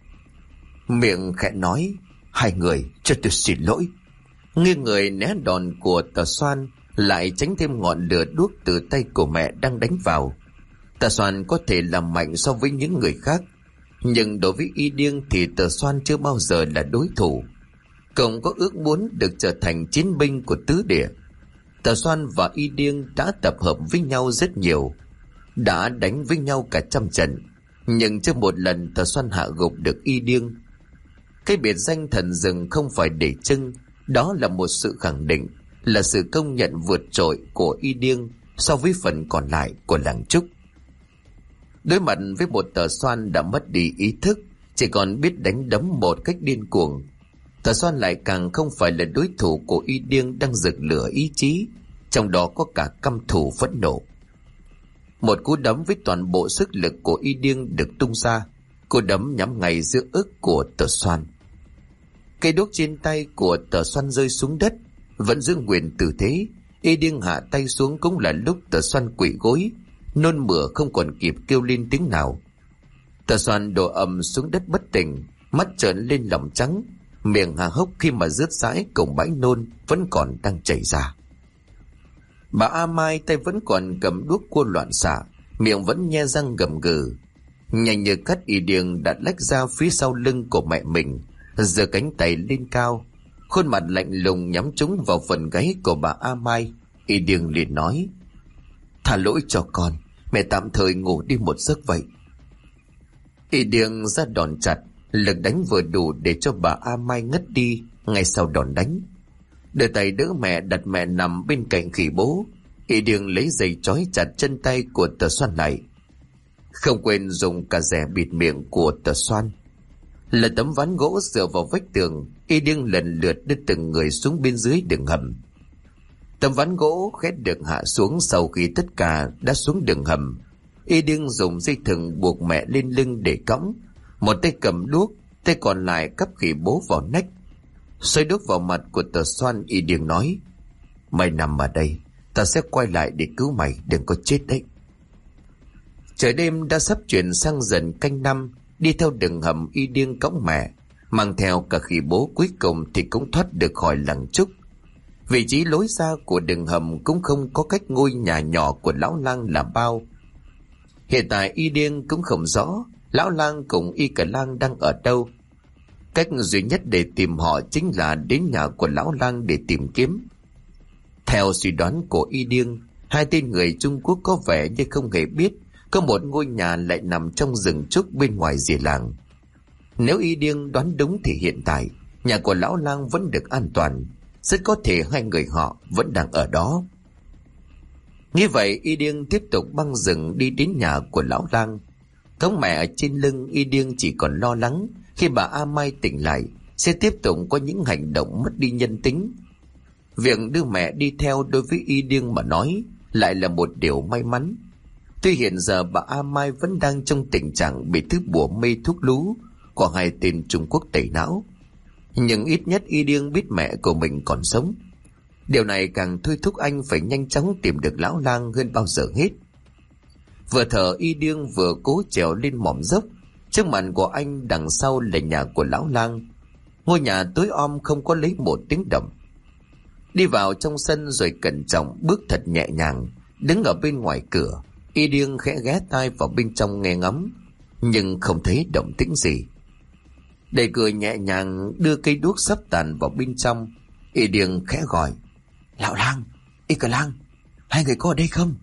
[SPEAKER 1] Miệng khẽ nói: "Hai người, cho tôi xin lỗi." Nghiêng người né đòn của Tờ Xoan, lại tránh thêm ngọn lửa đuốc từ tay của mẹ đang đánh vào. Tờ Xoan có thể làm mạnh so với những người khác, nhưng đối với y điên thì Tờ Xoan chưa bao giờ là đối thủ. Cậu có ước muốn được trở thành chiến binh của tứ địa. Tờ Xoan và y điên đã tập hợp với nhau rất nhiều, đã đánh với nhau cả trăm trận, nhưng chưa một lần Tờ Xoan hạ gục được y điên. Cái biệt danh thần rừng không phải để trưng, đó là một sự khẳng định, là sự công nhận vượt trội của y điên so với phần còn lại của làng Trúc. Đối mặt với một Tờ Xoan đã mất đi ý thức, chỉ còn biết đánh đấm một cách điên cuồng, Tờ Xoan lại càng không phải là đối thủ của y điên đang rực lửa ý chí, trong đó có cả căm thù phẫn nộ. Một cú đấm với toàn bộ sức lực của y điên được tung ra, cú đấm nhắm ngay giữa ức của Tờ Xoan. Cây đuốc trên tay của Tờ Xoan rơi xuống đất, vẫn giữ nguyên tư thế. Y điên hạ tay xuống cũng là lúc Tờ Xoan quỵ gối, nôn mửa không còn kịp kêu lên tiếng nào. Tờ Xoan đổ ầm xuống đất bất tỉnh, mắt trợn lên lòng trắng, miệng há hốc khi mà rớt rãi cùng bãi nôn vẫn còn đang chảy ra. Bà A Mai tay vẫn còn cầm đuốc cua loạn xạ, miệng vẫn nhe răng gầm gừ. Nhanh như cắt, y điên đã lách ra phía sau lưng của mẹ mình, giơ cánh tay lên cao, khuôn mặt lạnh lùng nhắm trúng vào phần gáy của bà A Mai. Y điên liền nói: "Thả lỗi cho con, mẹ tạm thời ngủ đi một giấc vậy." Y điên ra đòn chặt, lực đánh vừa đủ để cho bà A Mai ngất đi. Ngay sau đòn đánh, đưa tay đỡ mẹ, đặt mẹ nằm bên cạnh khỉ bố. Y điên lấy dây trói chặt chân tay của Tờ Xoan lại, không quên dùng cả rẻ bịt miệng của Tờ Xoan. Là tấm ván gỗ dựa vào vách tường, y điên lần lượt đưa từng người xuống bên dưới đường hầm. Tấm ván gỗ khẽ được hạ xuống. Sau khi tất cả đã xuống đường hầm, y điên dùng dây thừng buộc mẹ lên lưng để cõng, một tay cầm đuốc, tay còn lại cắp khỉ bố vào nách. Xoay đuốc vào mặt của Tờ Xoan, y điên nói: "Mày nằm ở đây, ta sẽ quay lại để cứu mày, đừng có chết đấy." Trời đêm đã sắp chuyển sang dần canh năm. Đi theo đường hầm, y điên cõng mẹ, mang theo cả khỉ bố, cuối cùng thì cũng thoát được khỏi làng Trúc. Vị trí lối ra của đường hầm cũng không có cách ngôi nhà nhỏ của lão lang là bao. Hiện tại y điên cũng không rõ lão lang cùng y cả lang đang ở đâu. Cách duy nhất để tìm họ chính là đến nhà của lão lang để tìm kiếm. Theo suy đoán của y điên, hai tên người Trung Quốc có vẻ như không hề biết có một ngôi nhà lại nằm trong rừng trúc bên ngoài rìa làng. Nếu y điên đoán đúng thì hiện tại nhà của lão lang vẫn được an toàn, rất có thể hai người họ vẫn đang ở đó. Nghĩ vậy, y điêng tiếp tục băng rừng đi đến nhà của lão lang. Cõng mẹ ở trên lưng, y điêng chỉ còn lo lắng khi bà A Mai tỉnh lại sẽ tiếp tục có những hành động mất đi nhân tính. Việc đưa mẹ đi theo đối với y điêng mà nói lại là một điều may mắn. Tuy hiện giờ bà A Mai vẫn đang trong tình trạng bị thứ bùa mê thuốc lú của hai tên Trung Quốc tẩy não, nhưng ít nhất y điêng biết mẹ của mình còn sống. Điều này càng thôi thúc anh phải nhanh chóng tìm được lão lang hơn bao giờ hết. Vừa thở, y điêng vừa cố trèo lên mỏm dốc. Trước mặt của anh đằng sau là nhà của lão lang. Ngôi nhà tối om không có lấy một tiếng động. Đi vào trong sân rồi cẩn trọng bước thật nhẹ nhàng, đứng ở bên ngoài cửa. Y điêng khẽ ghé tai vào bên trong nghe ngắm, nhưng không thấy động tĩnh gì. Đẩy cửa nhẹ nhàng, đưa cây đuốc sắp tàn vào bên trong. Y điêng khẽ gọi: "Lão lang, Y Cờ Lang, hai người có ở đây không?"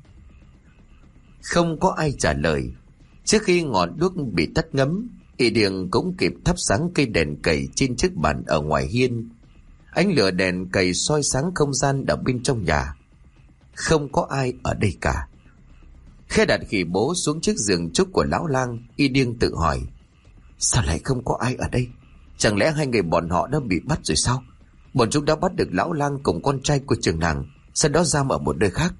[SPEAKER 1] Không có ai trả lời. Trước khi ngọn đuốc bị tắt ngấm, Y điêng cũng kịp thắp sáng cây đèn cầy trên chiếc bàn ở ngoài hiên. Ánh lửa đèn cầy soi sáng không gian ở bên trong nhà. Không có ai ở đây cả. Khẽ đặt khỉ bố xuống chiếc giường trúc của lão lang, Y điêng tự hỏi: sao lại không có ai ở đây? Chẳng lẽ hai người bọn họ đã bị bắt rồi sao? Bọn chúng đã bắt được lão lang cùng con trai của trưởng làng, sau đó giam ở một nơi khác.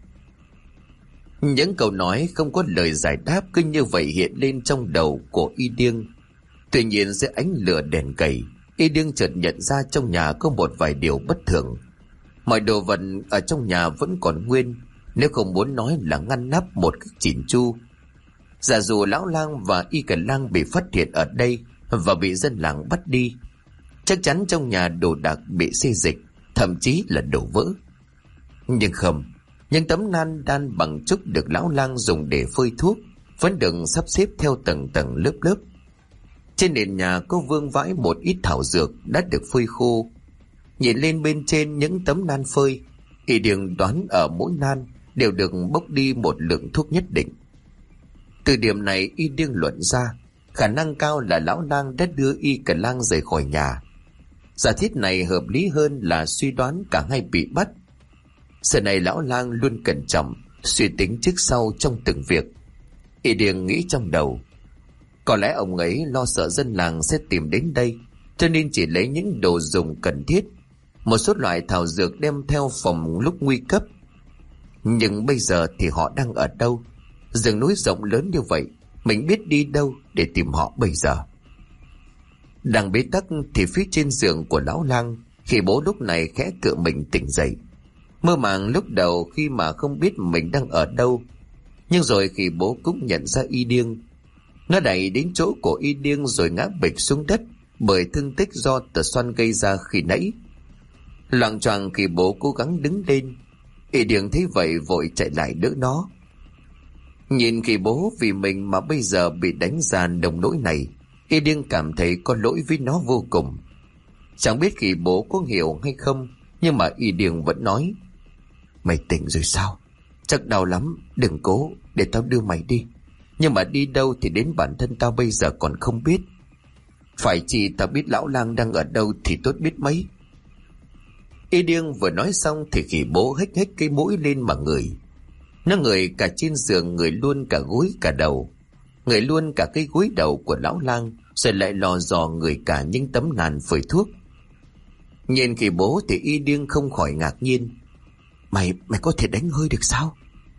[SPEAKER 1] Những câu nói không có lời giải đáp cứ như vậy hiện lên trong đầu của Y điêng. Tuy nhiên dưới ánh lửa đèn cầy, Y điêng chợt nhận ra trong nhà có một vài điều bất thường. Mọi đồ vật ở trong nhà vẫn còn nguyên, nếu không muốn nói là ngăn nắp một cách chỉn chu. Giả dù lão lang và Y Cờ Lang bị phát hiện ở đây và bị dân làng bắt đi, chắc chắn trong nhà đồ đạc bị xê dịch, thậm chí là đổ vỡ. Nhưng không, những tấm nan đan bằng trúc được lão lang dùng để phơi thuốc vẫn được sắp xếp theo tầng tầng lớp lớp. Trên nền nhà có vương vãi một ít thảo dược đã được phơi khô. Nhìn lên bên trên những tấm nan phơi, Y điêng đoán ở mỗi nan đều được bốc đi một lượng thuốc nhất định. Từ điểm này, Y điêng luận ra khả năng cao là lão lang đã đưa Y Cờ Lang rời khỏi nhà. Giả thiết này hợp lý hơn là suy đoán cả hai bị bắt. Giờ này lão lang luôn cẩn trọng, suy tính trước sau trong từng việc. Y điêng nghĩ trong đầu, có lẽ ông ấy lo sợ dân làng sẽ tìm đến đây, cho nên chỉ lấy những đồ dùng cần thiết, một số loại thảo dược đem theo phòng lúc nguy cấp. Nhưng bây giờ thì họ đang ở đâu? Rừng núi rộng lớn như vậy, mình biết đi đâu để tìm họ bây giờ? Đang bế tắc thì phía trên giường của lão lang, khi bố lúc này khẽ cựa mình tỉnh dậy. Mơ màng lúc đầu khi mà không biết mình đang ở đâu, nhưng rồi khi bố cũng nhận ra Y điêng. Nó đẩy đến chỗ của Y điêng rồi ngã bịch xuống đất bởi thương tích do tờ xoăn gây ra khi nãy. Loạng choạng khi bố cố gắng đứng lên, Y điêng thấy vậy vội chạy lại đỡ nó. Nhìn khi bố vì mình mà bây giờ bị đánh ra đồng nỗi này, Y điêng cảm thấy có lỗi với nó vô cùng. Chẳng biết khi bố có hiểu hay không, nhưng mà Y điêng vẫn nói: "Mày tỉnh rồi sao? Chắc đau lắm, đừng cố, để tao đưa mày đi. Nhưng mà đi đâu thì đến bản thân tao bây giờ còn không biết. Phải chỉ tao biết lão lang đang ở đâu thì tốt biết mấy." Y điêng vừa nói xong thì khỉ bố hếch hếch cái mũi lên mà ngửi. Nó ngửi cả trên giường, ngửi luôn cả gối cả đầu, ngửi luôn cả cái gối đầu của lão lang, rồi lại lò dò ngửi cả những tấm nàn phơi thuốc. Nhìn khỉ bố thì Y điêng không khỏi ngạc nhiên: Mày có thể đánh hơi được sao?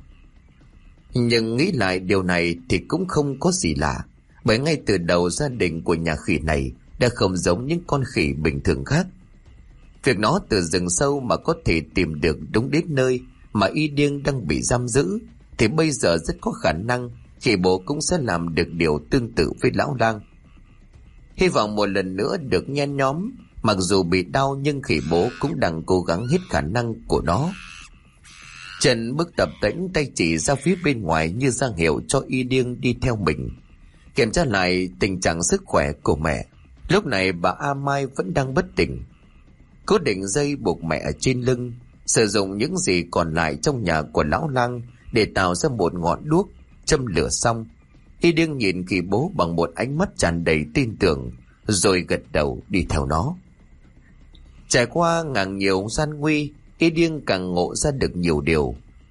[SPEAKER 1] Nhưng nghĩ lại điều này thì cũng không có gì lạ, bởi ngay từ đầu gia đình của nhà khỉ này đã không giống những con khỉ bình thường khác. Việc nó từ rừng sâu mà có thể tìm được đúng đến nơi mà Y điêng đang bị giam giữ, thì bây giờ rất có khả năng khỉ bố cũng sẽ làm được điều tương tự với lão lang. Hy vọng một lần nữa được nhen nhóm, mặc dù bị đau nhưng khỉ bố cũng đang cố gắng hết khả năng của nó. Trần bước tập tễnh, tay chỉ ra phía bên ngoài như ra hiệu cho Y điêng đi theo mình. Kiểm tra lại tình trạng sức khỏe của mẹ. Lúc này bà A Mai vẫn đang bất tỉnh. Cố định dây buộc mẹ ở trên lưng, sử dụng những gì còn lại trong nhà của lão lang để tạo ra một ngọn đuốc, châm lửa xong. Y điêng nhìn khỉ bố bằng một ánh mắt tràn đầy tin tưởng, rồi gật đầu đi theo nó. Trải qua ngàn nhiều gian nguy, Y điêng càng ngộ ra được nhiều điều.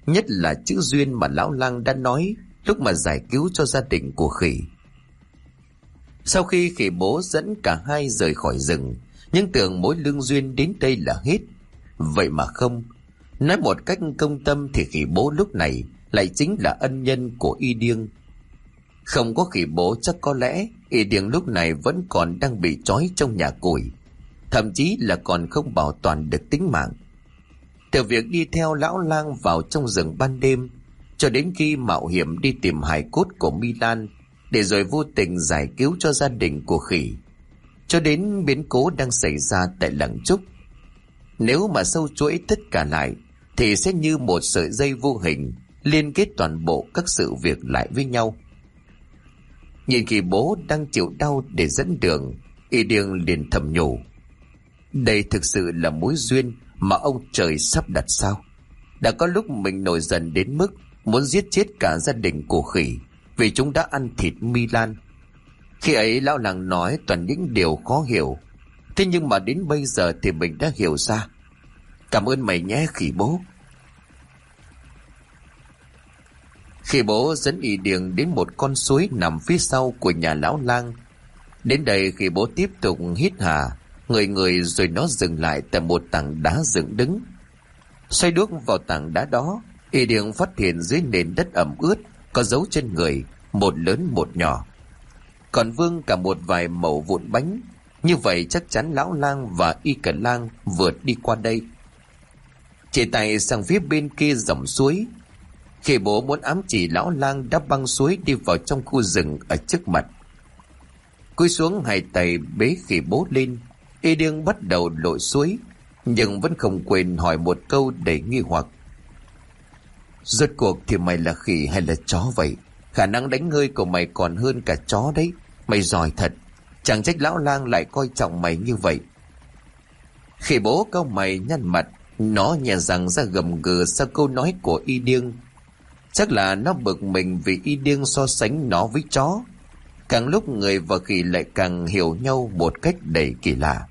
[SPEAKER 1] nhất là chữ duyên mà lão lang đã nói lúc mà giải cứu cho gia đình của khỉ. Sau khi khỉ bố dẫn cả hai rời khỏi rừng, nhưng tưởng mối lương duyên đến đây là hết. Vậy mà không. Nói một cách công tâm thì khỉ bố lúc này lại chính là ân nhân của Y Điêng. Không có khỉ bố chắc có lẽ Y Điêng lúc này vẫn còn đang bị trói trong nhà củi, thậm chí là còn không bảo toàn được tính mạng. Từ việc đi theo lão lang vào trong rừng ban đêm cho đến khi mạo hiểm đi tìm hài cốt của Milan để rồi vô tình giải cứu cho gia đình của khỉ, cho đến biến cố đang xảy ra tại làng Trúc, nếu mà sâu chuỗi tất cả lại thì sẽ như một sợi dây vô hình liên kết toàn bộ các sự việc lại với nhau. Nhìn khi bố đang chịu đau để dẫn đường, Y Điêng liền thầm nhủ: đây thực sự là mối duyên mà ông trời sắp đặt sao? Đã có lúc mình nổi giận đến mức muốn giết chết cả gia đình của khỉ vì chúng đã ăn thịt Milan. Khi ấy lão làng nói toàn những điều khó hiểu, thế nhưng mà đến bây giờ thì mình đã hiểu ra. Cảm ơn mày nhé khỉ bố. Khỉ bố dẫn Y Điêng đến một con suối nằm phía sau của nhà lão lang. Đến đây khỉ bố tiếp tục hít hà người rồi nó dừng lại tại một tảng đá dựng đứng. Xoay đuốc vào tảng đá đó, Y Điêng phát hiện dưới nền đất ẩm ướt có dấu chân người, một lớn một nhỏ, còn vương cả một vài mẩu vụn bánh. Như vậy chắc chắn lão lang và Y Cẩn Lang vượt đi qua đây. Chỉ tay sang phía bên kia dòng suối, khi bố muốn ám chỉ lão lang đã băng suối đi vào trong khu rừng ở trước mặt. Cúi xuống hai tay bế khỉ bố lên, Y Điêng bắt đầu lội suối, nhưng vẫn không quên hỏi một câu đầy nghi hoặc: rốt cuộc thì mày là khỉ hay là chó vậy? Khả năng đánh hơi của mày còn hơn cả chó đấy. Mày giỏi thật, chẳng trách lão lang lại coi trọng mày như vậy. Khỉ bố cau mày nhăn mặt, nó nhè răng ra gầm gừ sau câu nói của Y Điêng. Chắc là nó bực mình vì Y Điêng so sánh nó với chó. Càng lúc người và khỉ lại càng hiểu nhau một cách đầy kỳ lạ.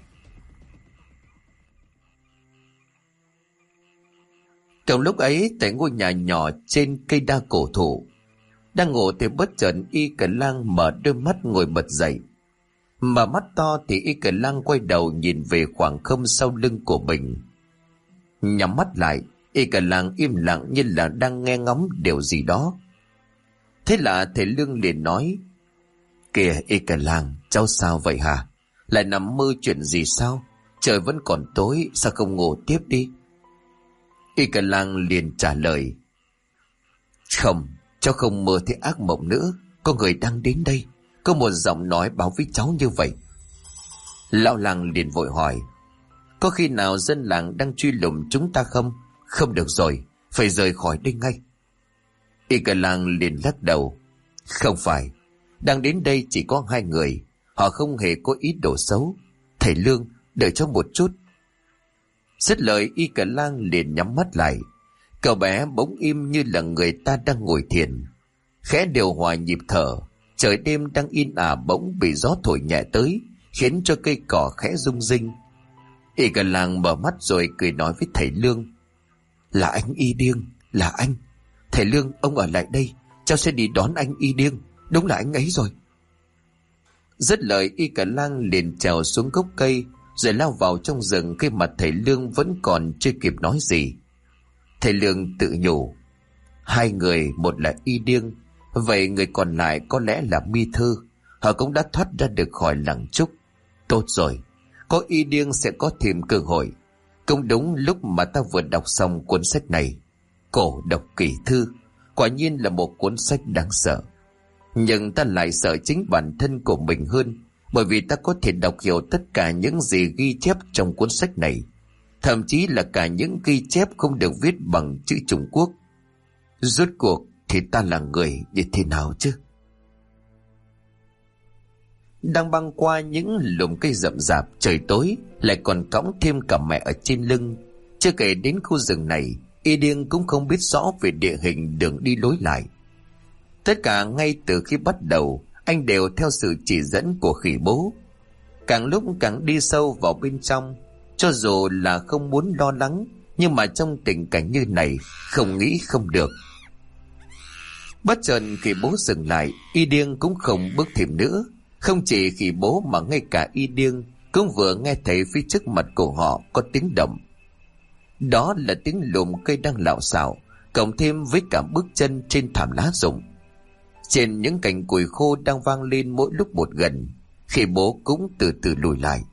[SPEAKER 1] Trong lúc ấy, tại ngôi nhà nhỏ trên cây đa cổ thụ, đang ngủ thì bất chợt Y Cẩn Lang mở đôi mắt ngồi bật dậy. Mở mắt to thì Y Cẩn Lang quay đầu nhìn về khoảng không sau lưng của mình. Nhắm mắt lại, Y Cẩn Lang im lặng như là đang nghe ngóng điều gì đó. Thế là thầy Lương liền nói: kìa Y Cẩn Lang, cháu sao vậy hả? Lại nằm mơ chuyện gì sao? Trời vẫn còn tối, sao không ngủ tiếp đi? Y Cẩn Lang liền trả lời: không, cháu không mơ thấy ác mộng nữa. Có người đang đến đây, có một giọng nói báo với cháu như vậy. Lão lang liền vội hỏi: có khi nào dân làng đang truy lùng chúng ta không? Không được rồi, phải rời khỏi đây ngay. Y Cẩn Lang liền lắc đầu: không phải, đang đến đây chỉ có hai người, họ không hề có ý đồ xấu. Thầy Lương, đợi cháu một chút. Dứt lời, Y Cẩn Lang liền nhắm mắt lại. Cậu bé bỗng im như là người ta đang ngồi thiền, khẽ điều hòa nhịp thở. Trời đêm đang yên ả bỗng bị gió thổi nhẹ tới, khiến cho cây cỏ khẽ rung rinh. Y Cẩn Lang mở mắt rồi cười nói với thầy Lương: là anh Y Điêng, là anh. Thầy Lương, ông ở lại đây, cháu sẽ đi đón anh Y Điêng. Đúng là anh ấy rồi. Dứt lời, Y Cẩn Lang liền trèo xuống gốc cây rồi lao vào trong rừng khi mà thầy Lương vẫn còn chưa kịp nói gì. Thầy Lương tự nhủ: hai người, một là Y Điêng, vậy người còn lại có lẽ là Mi Thư. Họ cũng đã thoát ra được khỏi làng Trúc. Tốt rồi, có Y Điêng sẽ có thêm cơ hội. Cũng đúng lúc mà ta vừa đọc xong cuốn sách này. Cổ độc kỳ thư quả nhiên là một cuốn sách đáng sợ. Nhưng ta lại sợ chính bản thân của mình hơn, bởi vì ta có thể đọc hiểu tất cả những gì ghi chép trong cuốn sách này, thậm chí là cả những ghi chép không được viết bằng chữ Trung Quốc. Rốt cuộc thì ta là người như thế nào chứ? Đang băng qua những lùm cây rậm rạp, trời tối, lại còn cõng thêm cả mẹ ở trên lưng. Chưa kể đến khu rừng này, Y Điêng cũng không biết rõ về địa hình, đường đi lối lại. Tất cả ngay từ khi bắt đầu, anh đều theo sự chỉ dẫn của khỉ bố. Càng lúc càng đi sâu vào bên trong, cho dù là không muốn lo lắng, nhưng mà trong tình cảnh như này không nghĩ không được. Bất chợt khi bố dừng lại, Y Điêng cũng không bước thêm nữa. Không chỉ khi bố mà ngay cả Y Điêng cũng vừa nghe thấy phía trước mặt của họ có tiếng động. Đó là tiếng lùm cây đang lạo xạo, cộng thêm với cả bước chân trên thảm lá rụng. Trên những cành củi khô đang vang lên mỗi lúc một gần, khi bố cũng từ từ lùi lại.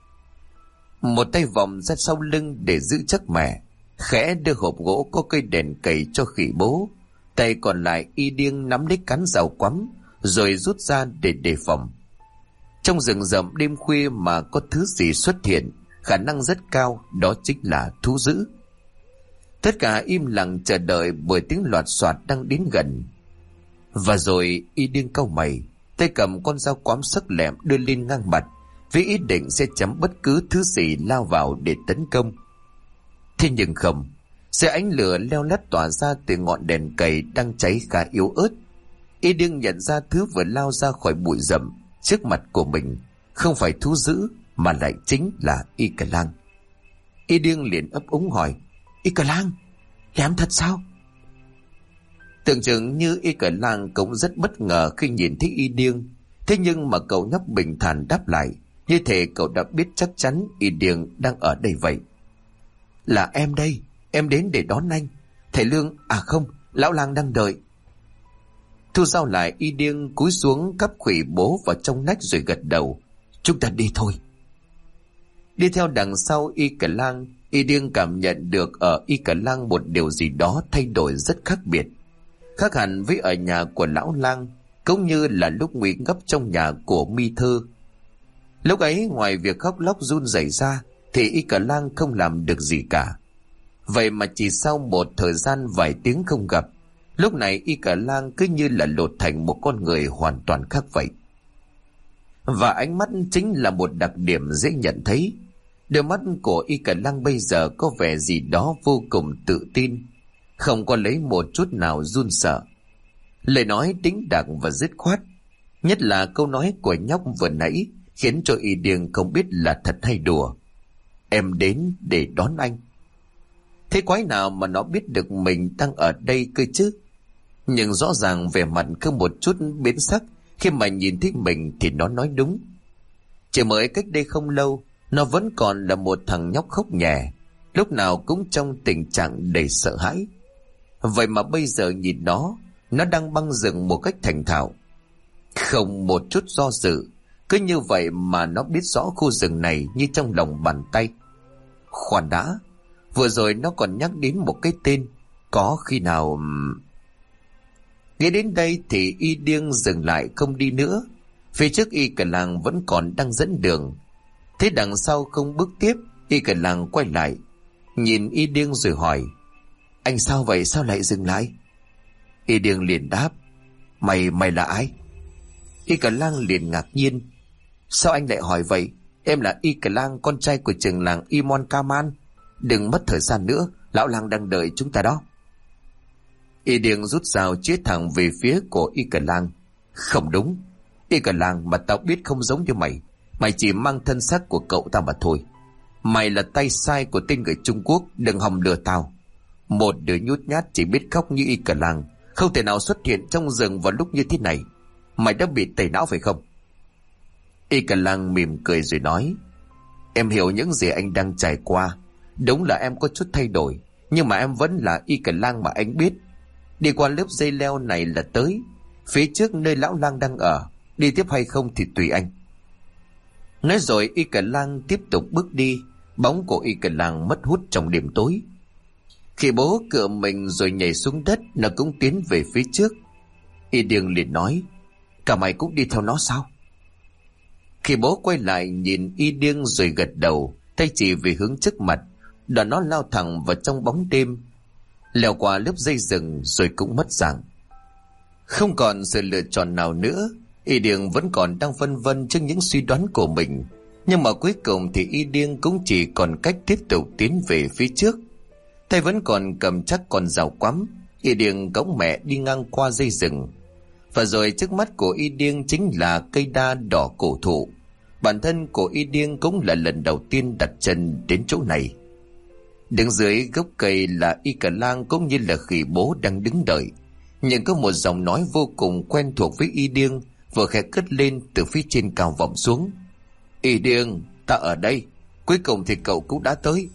[SPEAKER 1] Một tay vòng ra sau lưng để giữ chắc mẹ, khẽ đưa hộp gỗ có cây đèn cầy cho khỉ bố. Tay còn lại Y Điêng nắm lấy cán rào quắm rồi rút ra để đề phòng. Trong rừng rậm đêm khuya mà có thứ gì xuất hiện, khả năng rất cao đó chính là thú dữ. Tất cả im lặng chờ đợi bởi tiếng loạt soạt đang đến gần. Và rồi Y Điêng cau mày, tay cầm con dao quắm sắc lẹm đưa lên ngang mặt, với ý định sẽ chém bất cứ thứ gì lao vào để tấn công. Thế nhưng không, dưới ánh lửa leo lắt tỏa ra từ ngọn đèn cầy đang cháy khá yếu ớt, Y Điêng nhận ra thứ vừa lao ra khỏi bụi rậm trước mặt của mình không phải thú dữ mà lại chính là Y Cờ Lang. Y Điêng liền ấp úng hỏi: Y Cờ Lang, lẻm thật sao? Tưởng chừng như Y Cờ Lang cũng rất bất ngờ khi nhìn thấy Y Điêng, thế nhưng mà cậu nhóc bình thản đáp lại, như thể cậu đã biết chắc chắn Y Điêng đang ở đây vậy. Là em đây, em đến để đón anh. Thầy Lương, à không, lão lang đang đợi. Thu dao lại, Y Điêng cúi xuống cắp khuỷu bố vào trong nách rồi gật đầu. Chúng ta đi thôi. Đi theo đằng sau Y Cờ Lang, Y Điêng cảm nhận được ở Y Cờ Lang một điều gì đó thay đổi rất khác biệt, khác hẳn với ở nhà của lão lang, cũng như là lúc nguy ngấp trong nhà của Mi Thư. Lúc ấy ngoài việc khóc lóc run rẩy ra thì Y Cờ Lang không làm được gì cả. Vậy mà chỉ sau một thời gian vài tiếng không gặp, lúc này Y Cờ Lang cứ như là lột thành một con người hoàn toàn khác vậy. Và ánh mắt chính là một đặc điểm dễ nhận thấy. Đôi mắt của Y Cờ Lang bây giờ có vẻ gì đó vô cùng tự tin, không có lấy một chút nào run sợ. Lời nói đĩnh đạc và dứt khoát, nhất là câu nói của nhóc vừa nãy khiến cho Y Điêng không biết là thật hay đùa. Em đến để đón anh. Thế quái nào mà nó biết được mình đang ở đây cơ chứ? Nhưng rõ ràng vẻ mặt không một chút biến sắc khi mà nhìn thấy mình thì nó nói đúng. Chỉ mới cách đây không lâu, nó vẫn còn là một thằng nhóc khóc nhè, lúc nào cũng trong tình trạng đầy sợ hãi. Vậy mà bây giờ nhìn nó đang băng rừng một cách thành thạo, không một chút do dự. Cứ như vậy mà nó biết rõ khu rừng này như trong lòng bàn tay. Khoan đã, vừa rồi nó còn nhắc đến một cái tên, có khi nào... Nghĩ đến đây thì Y Điêng dừng lại không đi nữa. Phía trước Y Cờ Lang vẫn còn đang dẫn đường. Thế đằng sau không bước tiếp, Y Cờ Lang quay lại, nhìn Y Điêng rồi hỏi: Anh sao vậy, sao lại dừng lại? Y Điêng liền đáp: Mày là ai? Y Cờ Lang liền ngạc nhiên: Sao anh lại hỏi vậy? Em là Y Cờ Lang, con trai của trưởng làng Imon Kaman. Đừng mất thời gian nữa, lão lang đang đợi chúng ta đó. Y Điêng rút dao chĩa thẳng về phía của Y Cờ Lang. Không đúng, Y Cờ Lang mà tao biết không giống như mày. Mày chỉ mang thân xác của cậu ta mà thôi. Mày là tay sai của tên người Trung Quốc, đừng hòng lừa tao. Một đứa nhút nhát chỉ biết khóc như Y Cờ Lang không thể nào xuất hiện trong rừng vào lúc như thế này. Mày đã bị tẩy não phải không? Y Cờ Lang mỉm cười rồi nói: Em hiểu những gì anh đang trải qua. Đúng là em có chút thay đổi, nhưng mà em vẫn là Y Cờ Lang mà anh biết. Đi qua lớp dây leo này là tới phía trước nơi lão lang đang ở. Đi tiếp hay không thì tùy anh. Nói rồi Y Cờ Lang tiếp tục bước đi. Bóng của Y Cờ Lang mất hút trong đêm tối. Khi bố cựa mình rồi nhảy xuống đất, nó cũng tiến về phía trước. Y Điêng liền nói: Cả mày cũng đi theo nó sao? Khi bố quay lại nhìn Y Điêng rồi gật đầu, tay chỉ về hướng trước mặt. Đoàn nó lao thẳng vào trong bóng đêm, leo qua lớp dây rừng rồi cũng mất dạng. Không còn sự lựa chọn nào nữa, Y Điêng vẫn còn đang phân vân trước những suy đoán của mình. Nhưng mà cuối cùng thì Y Điêng cũng chỉ còn cách tiếp tục tiến về phía trước. Tay vẫn còn cầm chắc con dao quắm, Y Điêng cõng mẹ đi ngang qua dây rừng. Và rồi trước mắt của Y Điêng chính là cây đa đỏ cổ thụ. Bản thân của Y Điêng cũng là lần đầu tiên đặt chân đến chỗ này. Đứng dưới gốc cây là Y Cờ Lang cũng như là Khỉ Bố đang đứng đợi. Nhưng có một giọng nói vô cùng quen thuộc với Y Điêng vừa khẽ cất lên từ phía trên cao vọng xuống. Y Điêng, ta ở đây. Cuối cùng thì cậu cũng đã tới.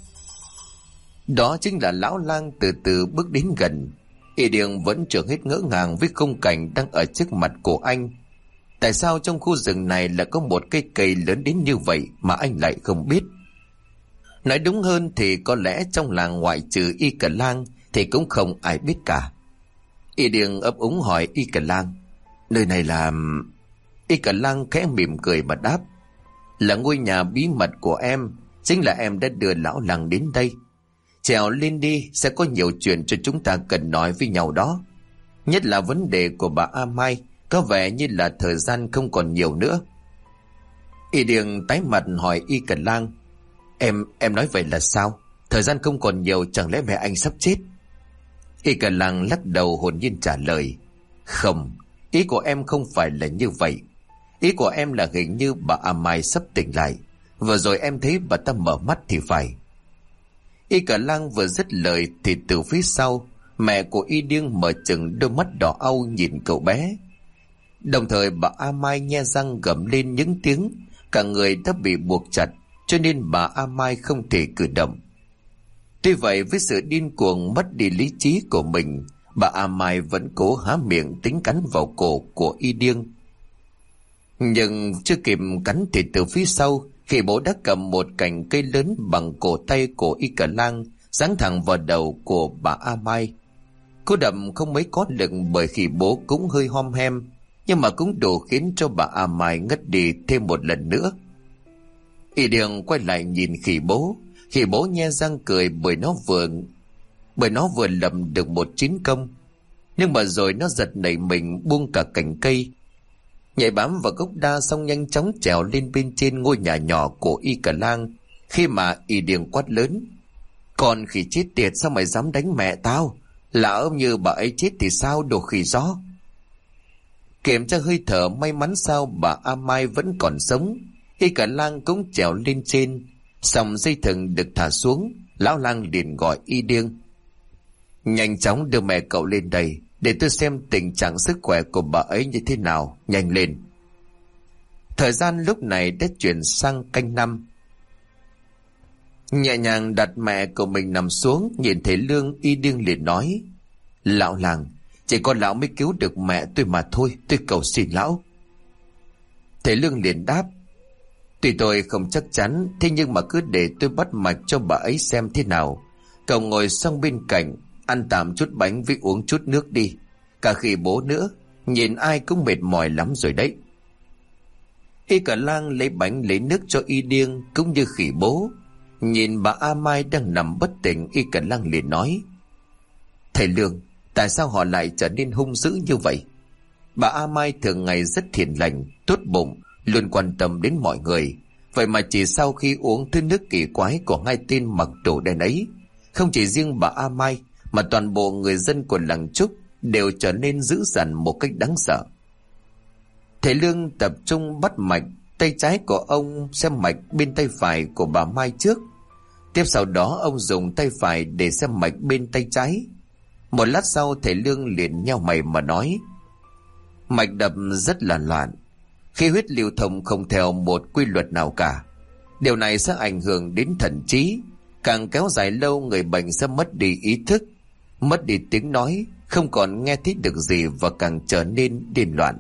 [SPEAKER 1] Đó chính là lão lang từ từ bước đến gần. Y Điêng vẫn chưa hết ngỡ ngàng với khung cảnh đang ở trước mặt của anh. Tại sao trong khu rừng này lại có một cây cây lớn đến như vậy mà anh lại không biết? Nói đúng hơn thì có lẽ trong làng ngoại trừ Y Cờ Lang thì cũng không ai biết cả. Y Điêng ấp úng hỏi Y Cờ Lang, nơi này là... Y Cờ Lang khẽ mỉm cười và đáp, là ngôi nhà bí mật của em. Chính là em đã đưa lão làng đến đây. Trèo lên đi, sẽ có nhiều chuyện cho chúng ta cần nói với nhau đó. Nhất là vấn đề của bà A Mai. Có vẻ như là thời gian không còn nhiều nữa. Y Điêng tái mặt hỏi Y Cờ Lang, Em nói vậy là sao? Thời gian không còn nhiều, chẳng lẽ mẹ anh sắp chết? Y Cờ Lang lắc đầu hồn nhiên trả lời, không, ý của em không phải là như vậy. Ý của em là hình như bà A Mai sắp tỉnh lại. Vừa rồi em thấy bà ta mở mắt thì phải. Y Cờ Lang vừa dứt lời thì từ phía sau, mẹ của Y Điêng mở chừng đôi mắt đỏ au nhìn cậu bé. Đồng thời bà A Mai nhe răng gầm lên những tiếng. Cả người đã bị buộc chặt, cho nên bà A Mai không thể cử động. Tuy vậy với sự điên cuồng mất đi lý trí của mình, bà A Mai vẫn cố há miệng tính cắn vào cổ của Y Điêng. Nhưng chưa kịp cắn thì từ phía sau, Khỉ Bố đã cầm một cành cây lớn bằng cổ tay của Y Cờ Lang giáng thẳng vào đầu của bà A Mai. Cú đập không mấy có lực bởi Khỉ Bố cũng hơi hom hem, nhưng mà cũng đủ khiến cho bà A Mai ngất đi thêm một lần nữa. Y Điêng quay lại nhìn Khỉ Bố. Khỉ Bố nhe răng cười bởi nó vừa lầm được một chiến công. Nhưng mà rồi nó giật nảy mình buông cả cành cây, nhảy bám vào gốc đa, xong nhanh chóng trèo lên bên trên ngôi nhà nhỏ của Y Cờ Lang. Khi mà Y Điêng quát lớn, còn khỉ chết tiệt, sao mày dám đánh mẹ tao? Lỡ như bà ấy chết thì sao, đồ khỉ gió? Kiểm tra hơi thở, may mắn sao bà A Mai vẫn còn sống. Y Cờ Lang cũng trèo lên trên, xong dây thừng được thả xuống. Lão lang liền gọi Y Điêng, nhanh chóng đưa mẹ cậu lên đây để tôi xem tình trạng sức khỏe của bà ấy như thế nào, nhanh lên. Thời gian lúc này đã chuyển sang canh năm. Nhẹ nhàng đặt mẹ của mình nằm xuống, nhìn thấy Lương, Y Điêng liền nói, lão làng, chỉ có lão mới cứu được mẹ tôi mà thôi, tôi cầu xin lão. Thầy Lương liền đáp, tuy tôi không chắc chắn, thế nhưng mà cứ để tôi bắt mạch cho bà ấy xem thế nào. Cậu ngồi sang bên cạnh, ăn tạm chút bánh với uống chút nước đi. Cả Khỉ Bố nữa, nhìn ai cũng mệt mỏi lắm rồi đấy. Y Cờ Lang lấy bánh lấy nước cho Y Điêng cũng như Khỉ Bố. Nhìn bà A Mai đang nằm bất tỉnh, Y Cờ Lang liền nói, thầy Lương, tại sao họ lại trở nên hung dữ như vậy? Bà A Mai thường ngày rất hiền lành, tốt bụng, luôn quan tâm đến mọi người. Vậy mà chỉ sau khi uống thứ nước kỳ quái của hai tên mặc đồ đen ấy, không chỉ riêng bà A Mai mà toàn bộ người dân của làng Trúc đều trở nên dữ dằn một cách đáng sợ. Thầy Lương tập trung bắt mạch, tay trái của ông xem mạch bên tay phải của bà Mai trước. Tiếp sau đó ông dùng tay phải để xem mạch bên tay trái. Một lát sau thầy Lương liền nheo mày mà nói, mạch đập rất là loạn, khí huyết lưu thông không theo một quy luật nào cả. Điều này sẽ ảnh hưởng đến thần trí. Càng kéo dài lâu, người bệnh sẽ mất đi ý thức, mất đi tiếng nói, không còn nghe thấy được gì và càng trở nên điên loạn.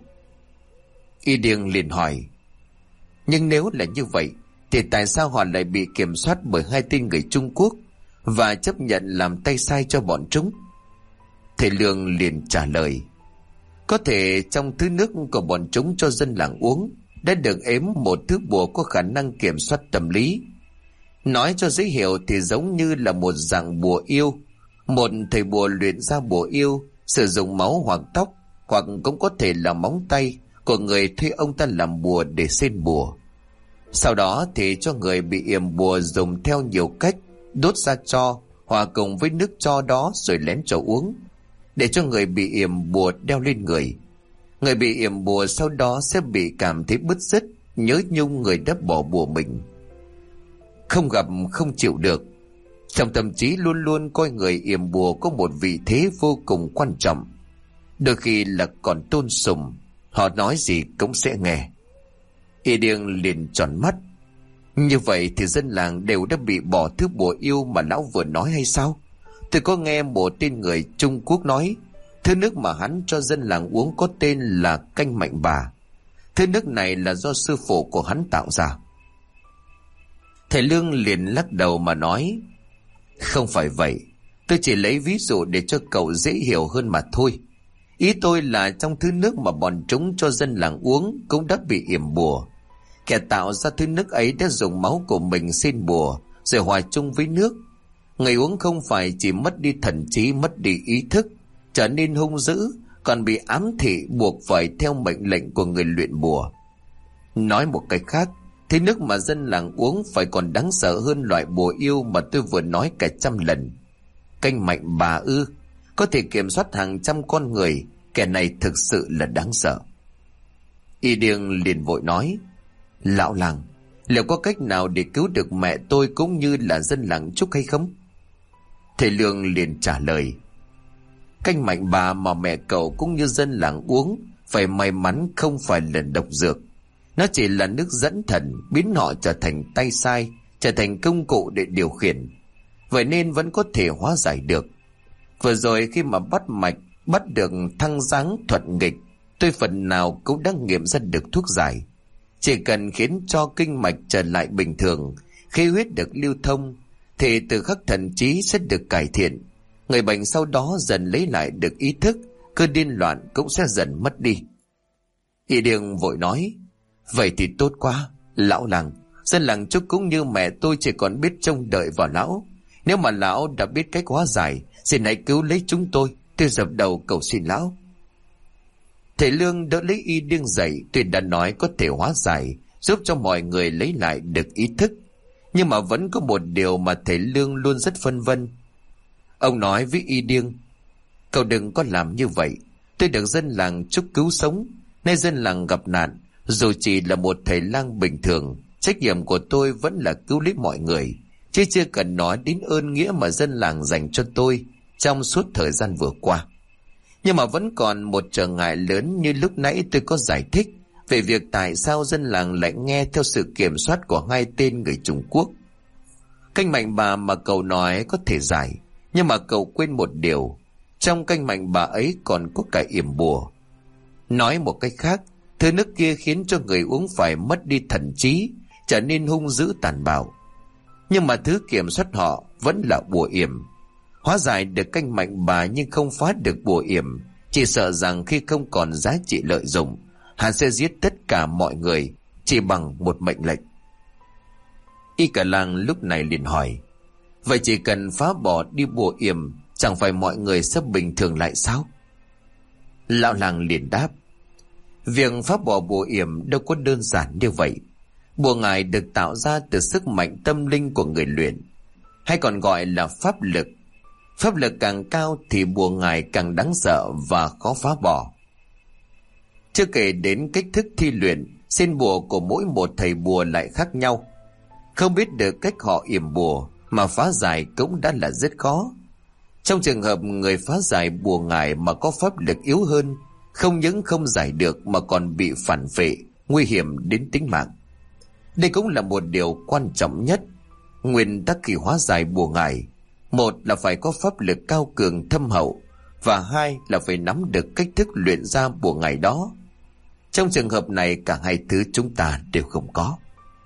[SPEAKER 1] Y Điêng liền hỏi, nhưng nếu là như vậy thì tại sao họ lại bị kiểm soát bởi hai tên người Trung Quốc và chấp nhận làm tay sai cho bọn chúng? Thầy Lương liền trả lời, có thể trong thứ nước của bọn chúng cho dân làng uống đã được ếm một thứ bùa có khả năng kiểm soát tâm lý. Nói cho dễ hiểu thì giống như là một dạng bùa yêu. Một thầy bùa luyện ra bùa yêu, sử dụng máu hoặc tóc, hoặc cũng có thể là móng tay của người thuê ông ta làm bùa để xên bùa. Sau đó thì cho người bị yểm bùa dùng theo nhiều cách, đốt ra tro hòa cùng với nước tro đó rồi lén cho uống, để cho người bị yểm bùa đeo lên người. Người bị yểm bùa sau đó sẽ bị cảm thấy bứt rứt, nhớ nhung người đã bỏ bùa mình, không gặp không chịu được. Trong tâm trí luôn luôn coi người yểm bùa có một vị thế vô cùng quan trọng, đôi khi là còn tôn sùng, họ nói gì cũng sẽ nghe. Y Điêng liền tròn mắt. Như vậy thì dân làng đều đã bị bỏ thứ bùa yêu mà lão vừa nói hay sao? Tôi có nghe một tên người Trung Quốc nói thứ nước mà hắn cho dân làng uống có tên là canh mạnh bà. Thứ nước này là do sư phụ của hắn tạo ra. Thầy Lương liền lắc đầu mà nói, không phải vậy, tôi chỉ lấy ví dụ để cho cậu dễ hiểu hơn mà thôi. Ý tôi là trong thứ nước mà bọn chúng cho dân làng uống cũng đã bị yểm bùa. Kẻ tạo ra thứ nước ấy đã dùng máu của mình xin bùa rồi hòa chung với nước. Người uống không phải chỉ mất đi thần trí, mất đi ý thức, trở nên hung dữ, còn bị ám thị buộc phải theo mệnh lệnh của người luyện bùa. Nói một cách khác, thế nước mà dân làng uống phải còn đáng sợ hơn loại bùa yêu mà tôi vừa nói cả trăm lần. Canh mạnh bà ư, có thể kiểm soát hàng trăm con người, kẻ này thực sự là đáng sợ. Y Điêng liền vội nói, lão làng, liệu có cách nào để cứu được mẹ tôi cũng như là dân làng Trúc hay không? Thầy Lương liền trả lời, canh mạnh bà mà mẹ cậu cũng như dân làng uống phải may mắn không phải là độc dược. Nó chỉ là nước dẫn thần, biến họ trở thành tay sai, trở thành công cụ để điều khiển. Vậy nên vẫn có thể hóa giải được. Vừa rồi khi mà bắt mạch, bắt được thăng giáng thuận nghịch, tôi phần nào cũng đã nghiệm ra được thuốc giải. Chỉ cần khiến cho kinh mạch trở lại bình thường, khí huyết được lưu thông, thì từ khắc thần trí sẽ được cải thiện. Người bệnh sau đó dần lấy lại được ý thức, cơn điên loạn cũng sẽ dần mất đi. Y Điêng vội nói, vậy thì tốt quá, lão làng, dân làng Trúc cũng như mẹ tôi chỉ còn biết trông đợi vào lão. Nếu mà lão đã biết cách hóa giải, xin hãy cứu lấy chúng tôi dập đầu cầu xin lão. Thầy Lương đỡ lấy Y Điêng dậy, tuy đã nói có thể hóa giải, giúp cho mọi người lấy lại được ý thức, nhưng mà vẫn có một điều mà thầy Lương luôn rất phân vân. Ông nói với Y Điêng, cậu đừng có làm như vậy, tôi được dân làng Trúc cứu sống, nay dân làng gặp nạn, dù chỉ là một thầy lang bình thường, trách nhiệm của tôi vẫn là cứu lấy mọi người, chứ chưa cần nói đến ơn nghĩa mà dân làng dành cho tôi trong suốt thời gian vừa qua. Nhưng mà vẫn còn một trở ngại lớn như lúc nãy tôi có giải thích về việc tại sao dân làng lại nghe theo sự kiểm soát của hai tên người Trung Quốc. Canh mạnh bà mà cậu nói có thể giải, nhưng mà cậu quên một điều, trong canh mạnh bà ấy còn có cả yểm bùa. Nói một cách khác, thứ nước kia khiến cho người uống phải mất đi thần trí, trở nên hung dữ tàn bạo. Nhưng mà thứ kiểm soát họ vẫn là bùa yểm. Hóa giải được canh mạnh bà nhưng không phá được bùa yểm, chỉ sợ rằng khi không còn giá trị lợi dụng, hắn sẽ giết tất cả mọi người chỉ bằng một mệnh lệnh. Y cả làng lúc này liền hỏi, vậy chỉ cần phá bỏ đi bùa yểm, chẳng phải mọi người sẽ bình thường lại sao? Lão làng liền đáp, việc phá bỏ bùa yểm đâu có đơn giản như vậy. Bùa ngải được tạo ra từ sức mạnh tâm linh của người luyện, hay còn gọi là pháp lực. Pháp lực càng cao thì bùa ngải càng đáng sợ và khó phá bỏ. Chưa kể đến cách thức thi luyện, xin bùa của mỗi một thầy bùa lại khác nhau. Không biết được cách họ yểm bùa mà phá giải cũng đã là rất khó. Trong trường hợp người phá giải bùa ngải mà có pháp lực yếu hơn, không những không giải được mà còn bị phản phệ, nguy hiểm đến tính mạng. Đây cũng là một điều quan trọng nhất. Nguyên tắc khi hóa giải bùa ngải, một là phải có pháp lực cao cường thâm hậu, và hai là phải nắm được cách thức luyện ra bùa ngải đó. Trong trường hợp này cả hai thứ chúng ta đều không có.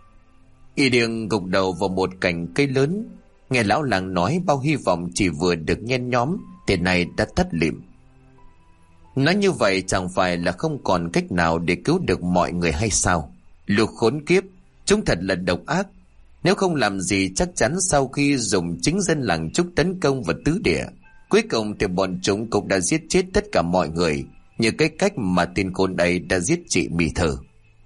[SPEAKER 1] Y Điêng gục đầu vào một cành cây lớn, nghe lão làng nói bao hy vọng chỉ vừa được nhen nhóm thì này đã tắt lịm. Nói như vậy chẳng phải là không còn cách nào để cứu được mọi người hay sao? Lục khốn kiếp, chúng thật là độc ác. Nếu không làm gì chắc chắn sau khi dùng chính dân làng Trúc tấn công vào tứ địa, cuối cùng thì bọn chúng cũng đã giết chết tất cả mọi người, như cái cách mà tên khốn ấy đã giết chị Mỹ Thờ.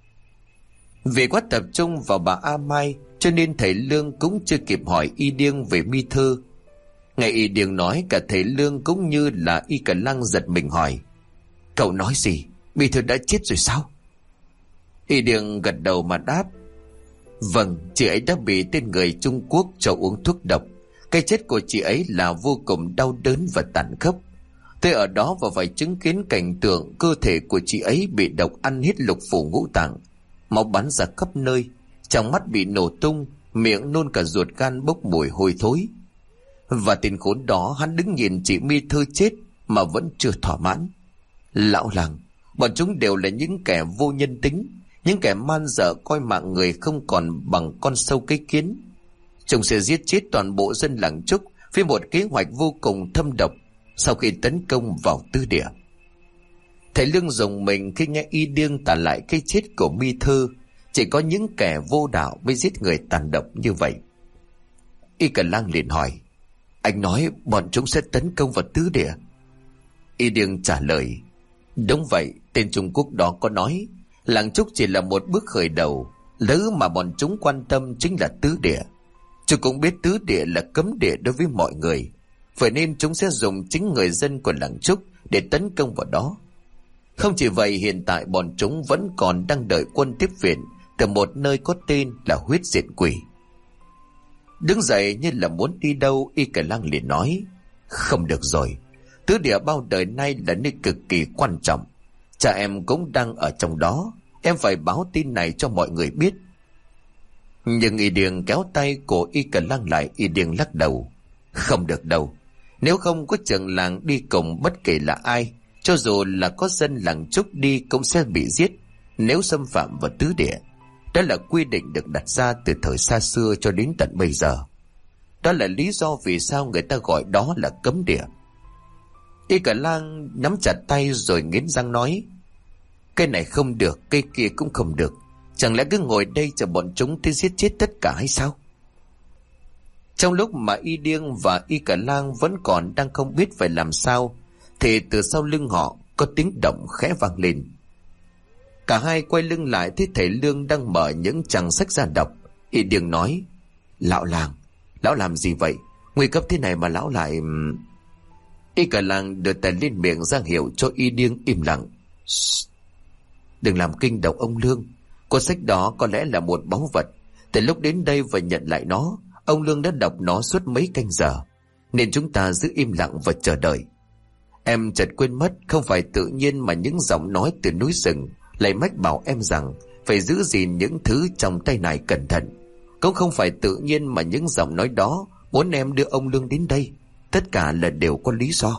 [SPEAKER 1] Vì quá tập trung vào bà A Mai cho nên thầy Lương cũng chưa kịp hỏi Y Điêng về Mi Thư. Nghe Y Điêng nói, cả thầy Lương cũng như là Y Cả Lăng giật mình hỏi, cậu nói gì? Mi Thư đã chết rồi sao? Y Điêng gật đầu mà đáp, vâng, chị ấy đã bị tên người Trung Quốc cho uống thuốc độc. Cái chết của chị ấy là vô cùng đau đớn và tàn khốc. Tôi ở đó và phải chứng kiến cảnh tượng cơ thể của chị ấy bị độc ăn hết lục phủ ngũ tạng, máu bắn ra khắp nơi, trong mắt bị nổ tung, miệng nôn cả ruột gan bốc mùi hôi thối. Và tên khốn đó hắn đứng nhìn chị My Thư chết mà vẫn chưa thỏa mãn. Lão làng, bọn chúng đều là những kẻ vô nhân tính, những kẻ man dợ coi mạng người không còn bằng con sâu cái kiến. Chúng sẽ giết chết toàn bộ dân làng Trúc với một kế hoạch vô cùng thâm độc sau khi tấn công vào Tứ Địa. Thầy Lương rùng mình khi nghe y điên tả lại cái chết của My Thư. Chỉ có những kẻ vô đạo mới giết người tàn độc như vậy. Y Cẩn Lang liền hỏi: anh nói bọn chúng sẽ tấn công vào Tứ Địa? Y điên trả lời: đúng vậy, tên Trung Quốc đó có nói làng Trúc chỉ là một bước khởi đầu, thứ mà bọn chúng quan tâm chính là Tứ Địa. Chúng cũng biết Tứ Địa là cấm địa đối với mọi người, vậy nên chúng sẽ dùng chính người dân của làng Trúc để tấn công vào đó. Không chỉ vậy, hiện tại bọn chúng vẫn còn đang đợi quân tiếp viện từ một nơi có tên là Huyết Diện Quỷ. Đứng dậy như là muốn đi đâu, Y Cẩn Lang liền nói: không được rồi, Tứ Địa bao đời nay là nơi cực kỳ quan trọng. Cha em cũng đang ở trong đó, em phải báo tin này cho mọi người biết. Nhưng Y Điền kéo tay của Y Cẩn Lang lại. Y Điền lắc đầu: không được đâu, nếu không có trưởng làng đi cùng bất kể là ai, cho dù là có dân làng Trúc đi cũng sẽ bị giết nếu xâm phạm vào Tứ Địa. Đó là quy định được đặt ra từ thời xa xưa cho đến tận bây giờ. Đó là lý do vì sao người ta gọi đó là cấm địa. Y Cẩn Lang nắm chặt tay rồi nghiến răng nói: cái này không được, cái kia cũng không được. Chẳng lẽ cứ ngồi đây chờ bọn chúng tới giết chết tất cả hay sao? Trong lúc mà Y Điên và Y Cẩn Lang vẫn còn đang không biết phải làm sao, thì từ sau lưng họ có tiếng động khẽ vang lên. Cả hai quay lưng lại thấy thầy Lương đang mở những trang sách ra đọc. Y Điên nói: lão làng, lão làm gì vậy? Nguy cấp thế này mà lão lại... Y Cẩn Lang đưa tay lên miệng ra hiệu cho Y Điên im lặng. Đừng làm kinh động ông Lương. Cuốn sách đó có lẽ là một báu vật. Từ lúc đến đây và nhận lại nó, ông Lương đã đọc nó suốt mấy canh giờ, nên chúng ta giữ im lặng và chờ đợi. Em chợt quên mất, không phải tự nhiên mà những giọng nói từ núi rừng lại mách bảo em rằng phải giữ gìn những thứ trong tay này cẩn thận. Cũng không phải tự nhiên mà những giọng nói đó muốn em đưa ông Lương đến đây. Tất cả là đều có lý do.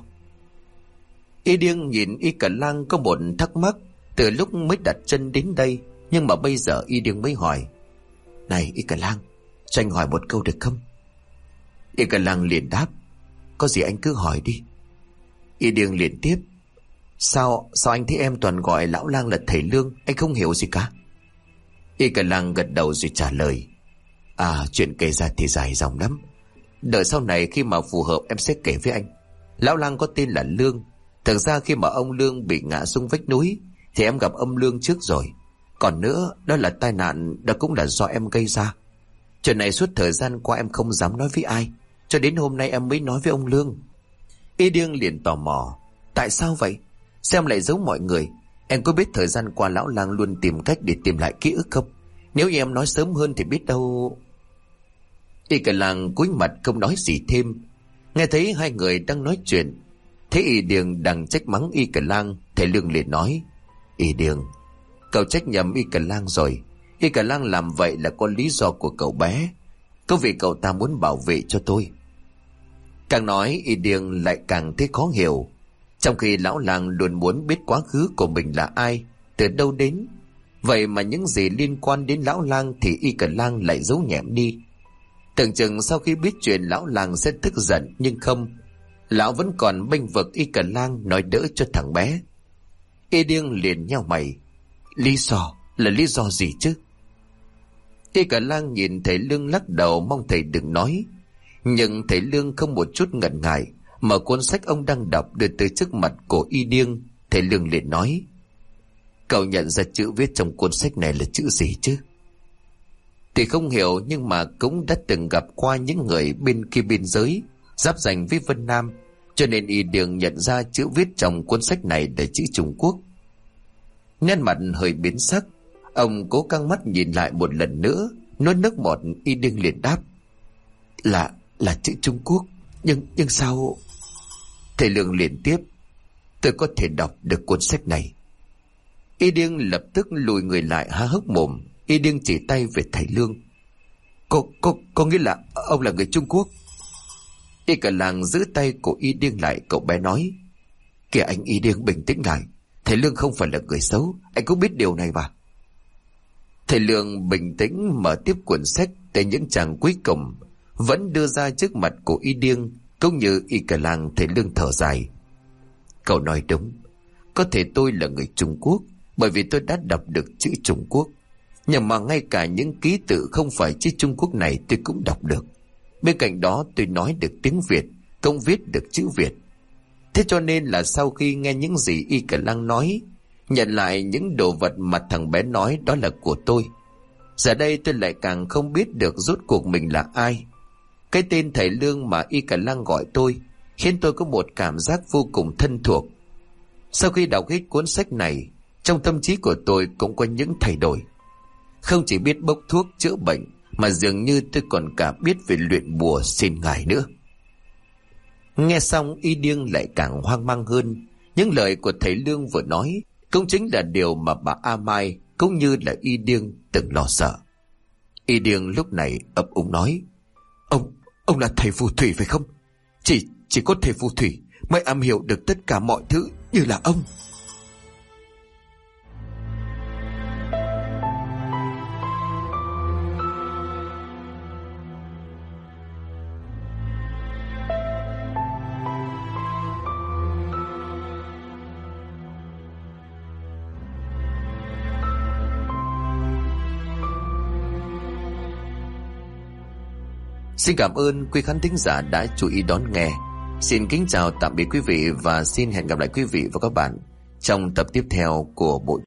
[SPEAKER 1] Y Điên nhìn Y Cẩn Lang có một thắc mắc từ lúc mới đặt chân đến đây, nhưng mà bây giờ Y Điên mới hỏi: này Y Cẩn Lang, cho anh hỏi một câu được không? Y Cẩn Lang liền đáp: có gì anh cứ hỏi đi. Y Điên liền tiếp: Sao anh thấy em toàn gọi lão lang là thầy Lương? Anh không hiểu gì cả. Y Cẩn Lang gật đầu rồi trả lời: chuyện kể ra thì dài dòng lắm. Đợi sau này khi mà phù hợp em sẽ kể với anh. Lão lang có tên là Lương. Thực ra khi mà ông Lương bị ngã xuống vách núi thì em gặp ông Lương trước rồi. Còn nữa, đó là tai nạn, đó cũng là do em gây ra. Chuyện này suốt thời gian qua em không dám nói với ai, cho đến hôm nay em mới nói với ông Lương. Y Điên liền tò mò: tại sao vậy? Sao em lại giấu mọi người? Em có biết thời gian qua lão lang luôn tìm cách để tìm lại ký ức không? Nếu như em nói sớm hơn thì biết đâu... Y Cẩn Lang cúi mặt không nói gì thêm. Nghe thấy hai người đang nói chuyện, thấy Y Điền đang trách mắng Y Cẩn Lang, thầy Lương liền nói: Y Điền, cậu trách nhầm Y Cẩn Lang rồi. Y Cẩn Lang làm vậy là có lý do của cậu bé. Có vì cậu ta muốn bảo vệ cho tôi. Càng nói Y Điền lại càng thấy khó hiểu. Trong khi lão lang luôn muốn biết quá khứ của mình là ai, từ đâu đến, vậy mà những gì liên quan đến lão lang thì Y Cẩn Lang lại giấu nhẹm đi. Tưởng chừng sau khi biết chuyện lão lang sẽ tức giận, nhưng không, lão vẫn còn bênh vực Y Cẩn Lang nói đỡ cho thằng bé. Y Điên liền nheo mày: lý do là lý do gì chứ? Y Cẩn Lang nhìn thầy Lương lắc đầu mong thầy đừng nói. Nhưng thầy Lương không một chút ngần ngại, mở cuốn sách ông đang đọc đưa tới trước mặt của Y Điên. Thầy Lương liền nói: cậu nhận ra chữ viết trong cuốn sách này là chữ gì chứ? Thì không hiểu, nhưng mà cũng đã từng gặp qua những người bên kia biên giới giáp ranh với Vân Nam, cho nên Y Điền nhận ra chữ viết trong cuốn sách này là chữ Trung Quốc. Nét mặt hơi biến sắc, ông cố căng mắt nhìn lại một lần nữa, nuốt nước bọt. Y Điền liền đáp: là chữ Trung Quốc. Nhưng sao? Thầy Lương liền tiếp: tôi có thể đọc được cuốn sách này. Y Điêng lập tức lùi người lại há hốc mồm. Y Điêng chỉ tay về thầy Lương: Có nghĩa là ông là người Trung Quốc? Y cả làng giữ tay của Y Điêng lại. Cậu bé nói: kìa anh Y Điêng, bình tĩnh lại. Thầy Lương không phải là người xấu, anh cũng biết điều này mà. Thầy Lương bình tĩnh mở tiếp cuốn sách tới những trang cuối cùng, vẫn đưa ra trước mặt của Y Điêng. Cũng như Y cả làng, thầy Lương thở dài: cậu nói đúng, có thể tôi là người Trung Quốc bởi vì tôi đã đọc được chữ Trung Quốc, nhưng mà ngay cả những ký tự không phải chữ Trung Quốc này tôi cũng đọc được. Bên cạnh đó tôi nói được tiếng Việt, cũng viết được chữ Việt. Thế cho nên là sau khi nghe những gì Y cả lăng nói, nhận lại những đồ vật mà thằng bé nói đó là của tôi, giờ đây tôi lại càng không biết được rốt cuộc mình là ai. Cái tên thầy Lương mà Y cả lăng gọi tôi khiến tôi có một cảm giác vô cùng thân thuộc. Sau khi đọc hết cuốn sách này, trong tâm trí của tôi cũng có những thay đổi. Không chỉ biết bốc thuốc chữa bệnh, mà dường như tôi còn cả biết về luyện bùa xin ngài nữa. Nghe xong, Y Điêng lại càng hoang mang hơn. Những lời của thầy Lương vừa nói cũng chính là điều mà bà A Mai cũng như là Y Điêng từng lo sợ. Y Điêng lúc này ấp úng nói: Ông là thầy phù thủy phải không? Chỉ có thầy phù thủy mới am hiểu được tất cả mọi thứ như là ông. Xin cảm ơn quý khán thính giả đã chú ý đón nghe. Xin kính chào tạm biệt quý vị và xin hẹn gặp lại quý vị và các bạn trong tập tiếp theo của bộ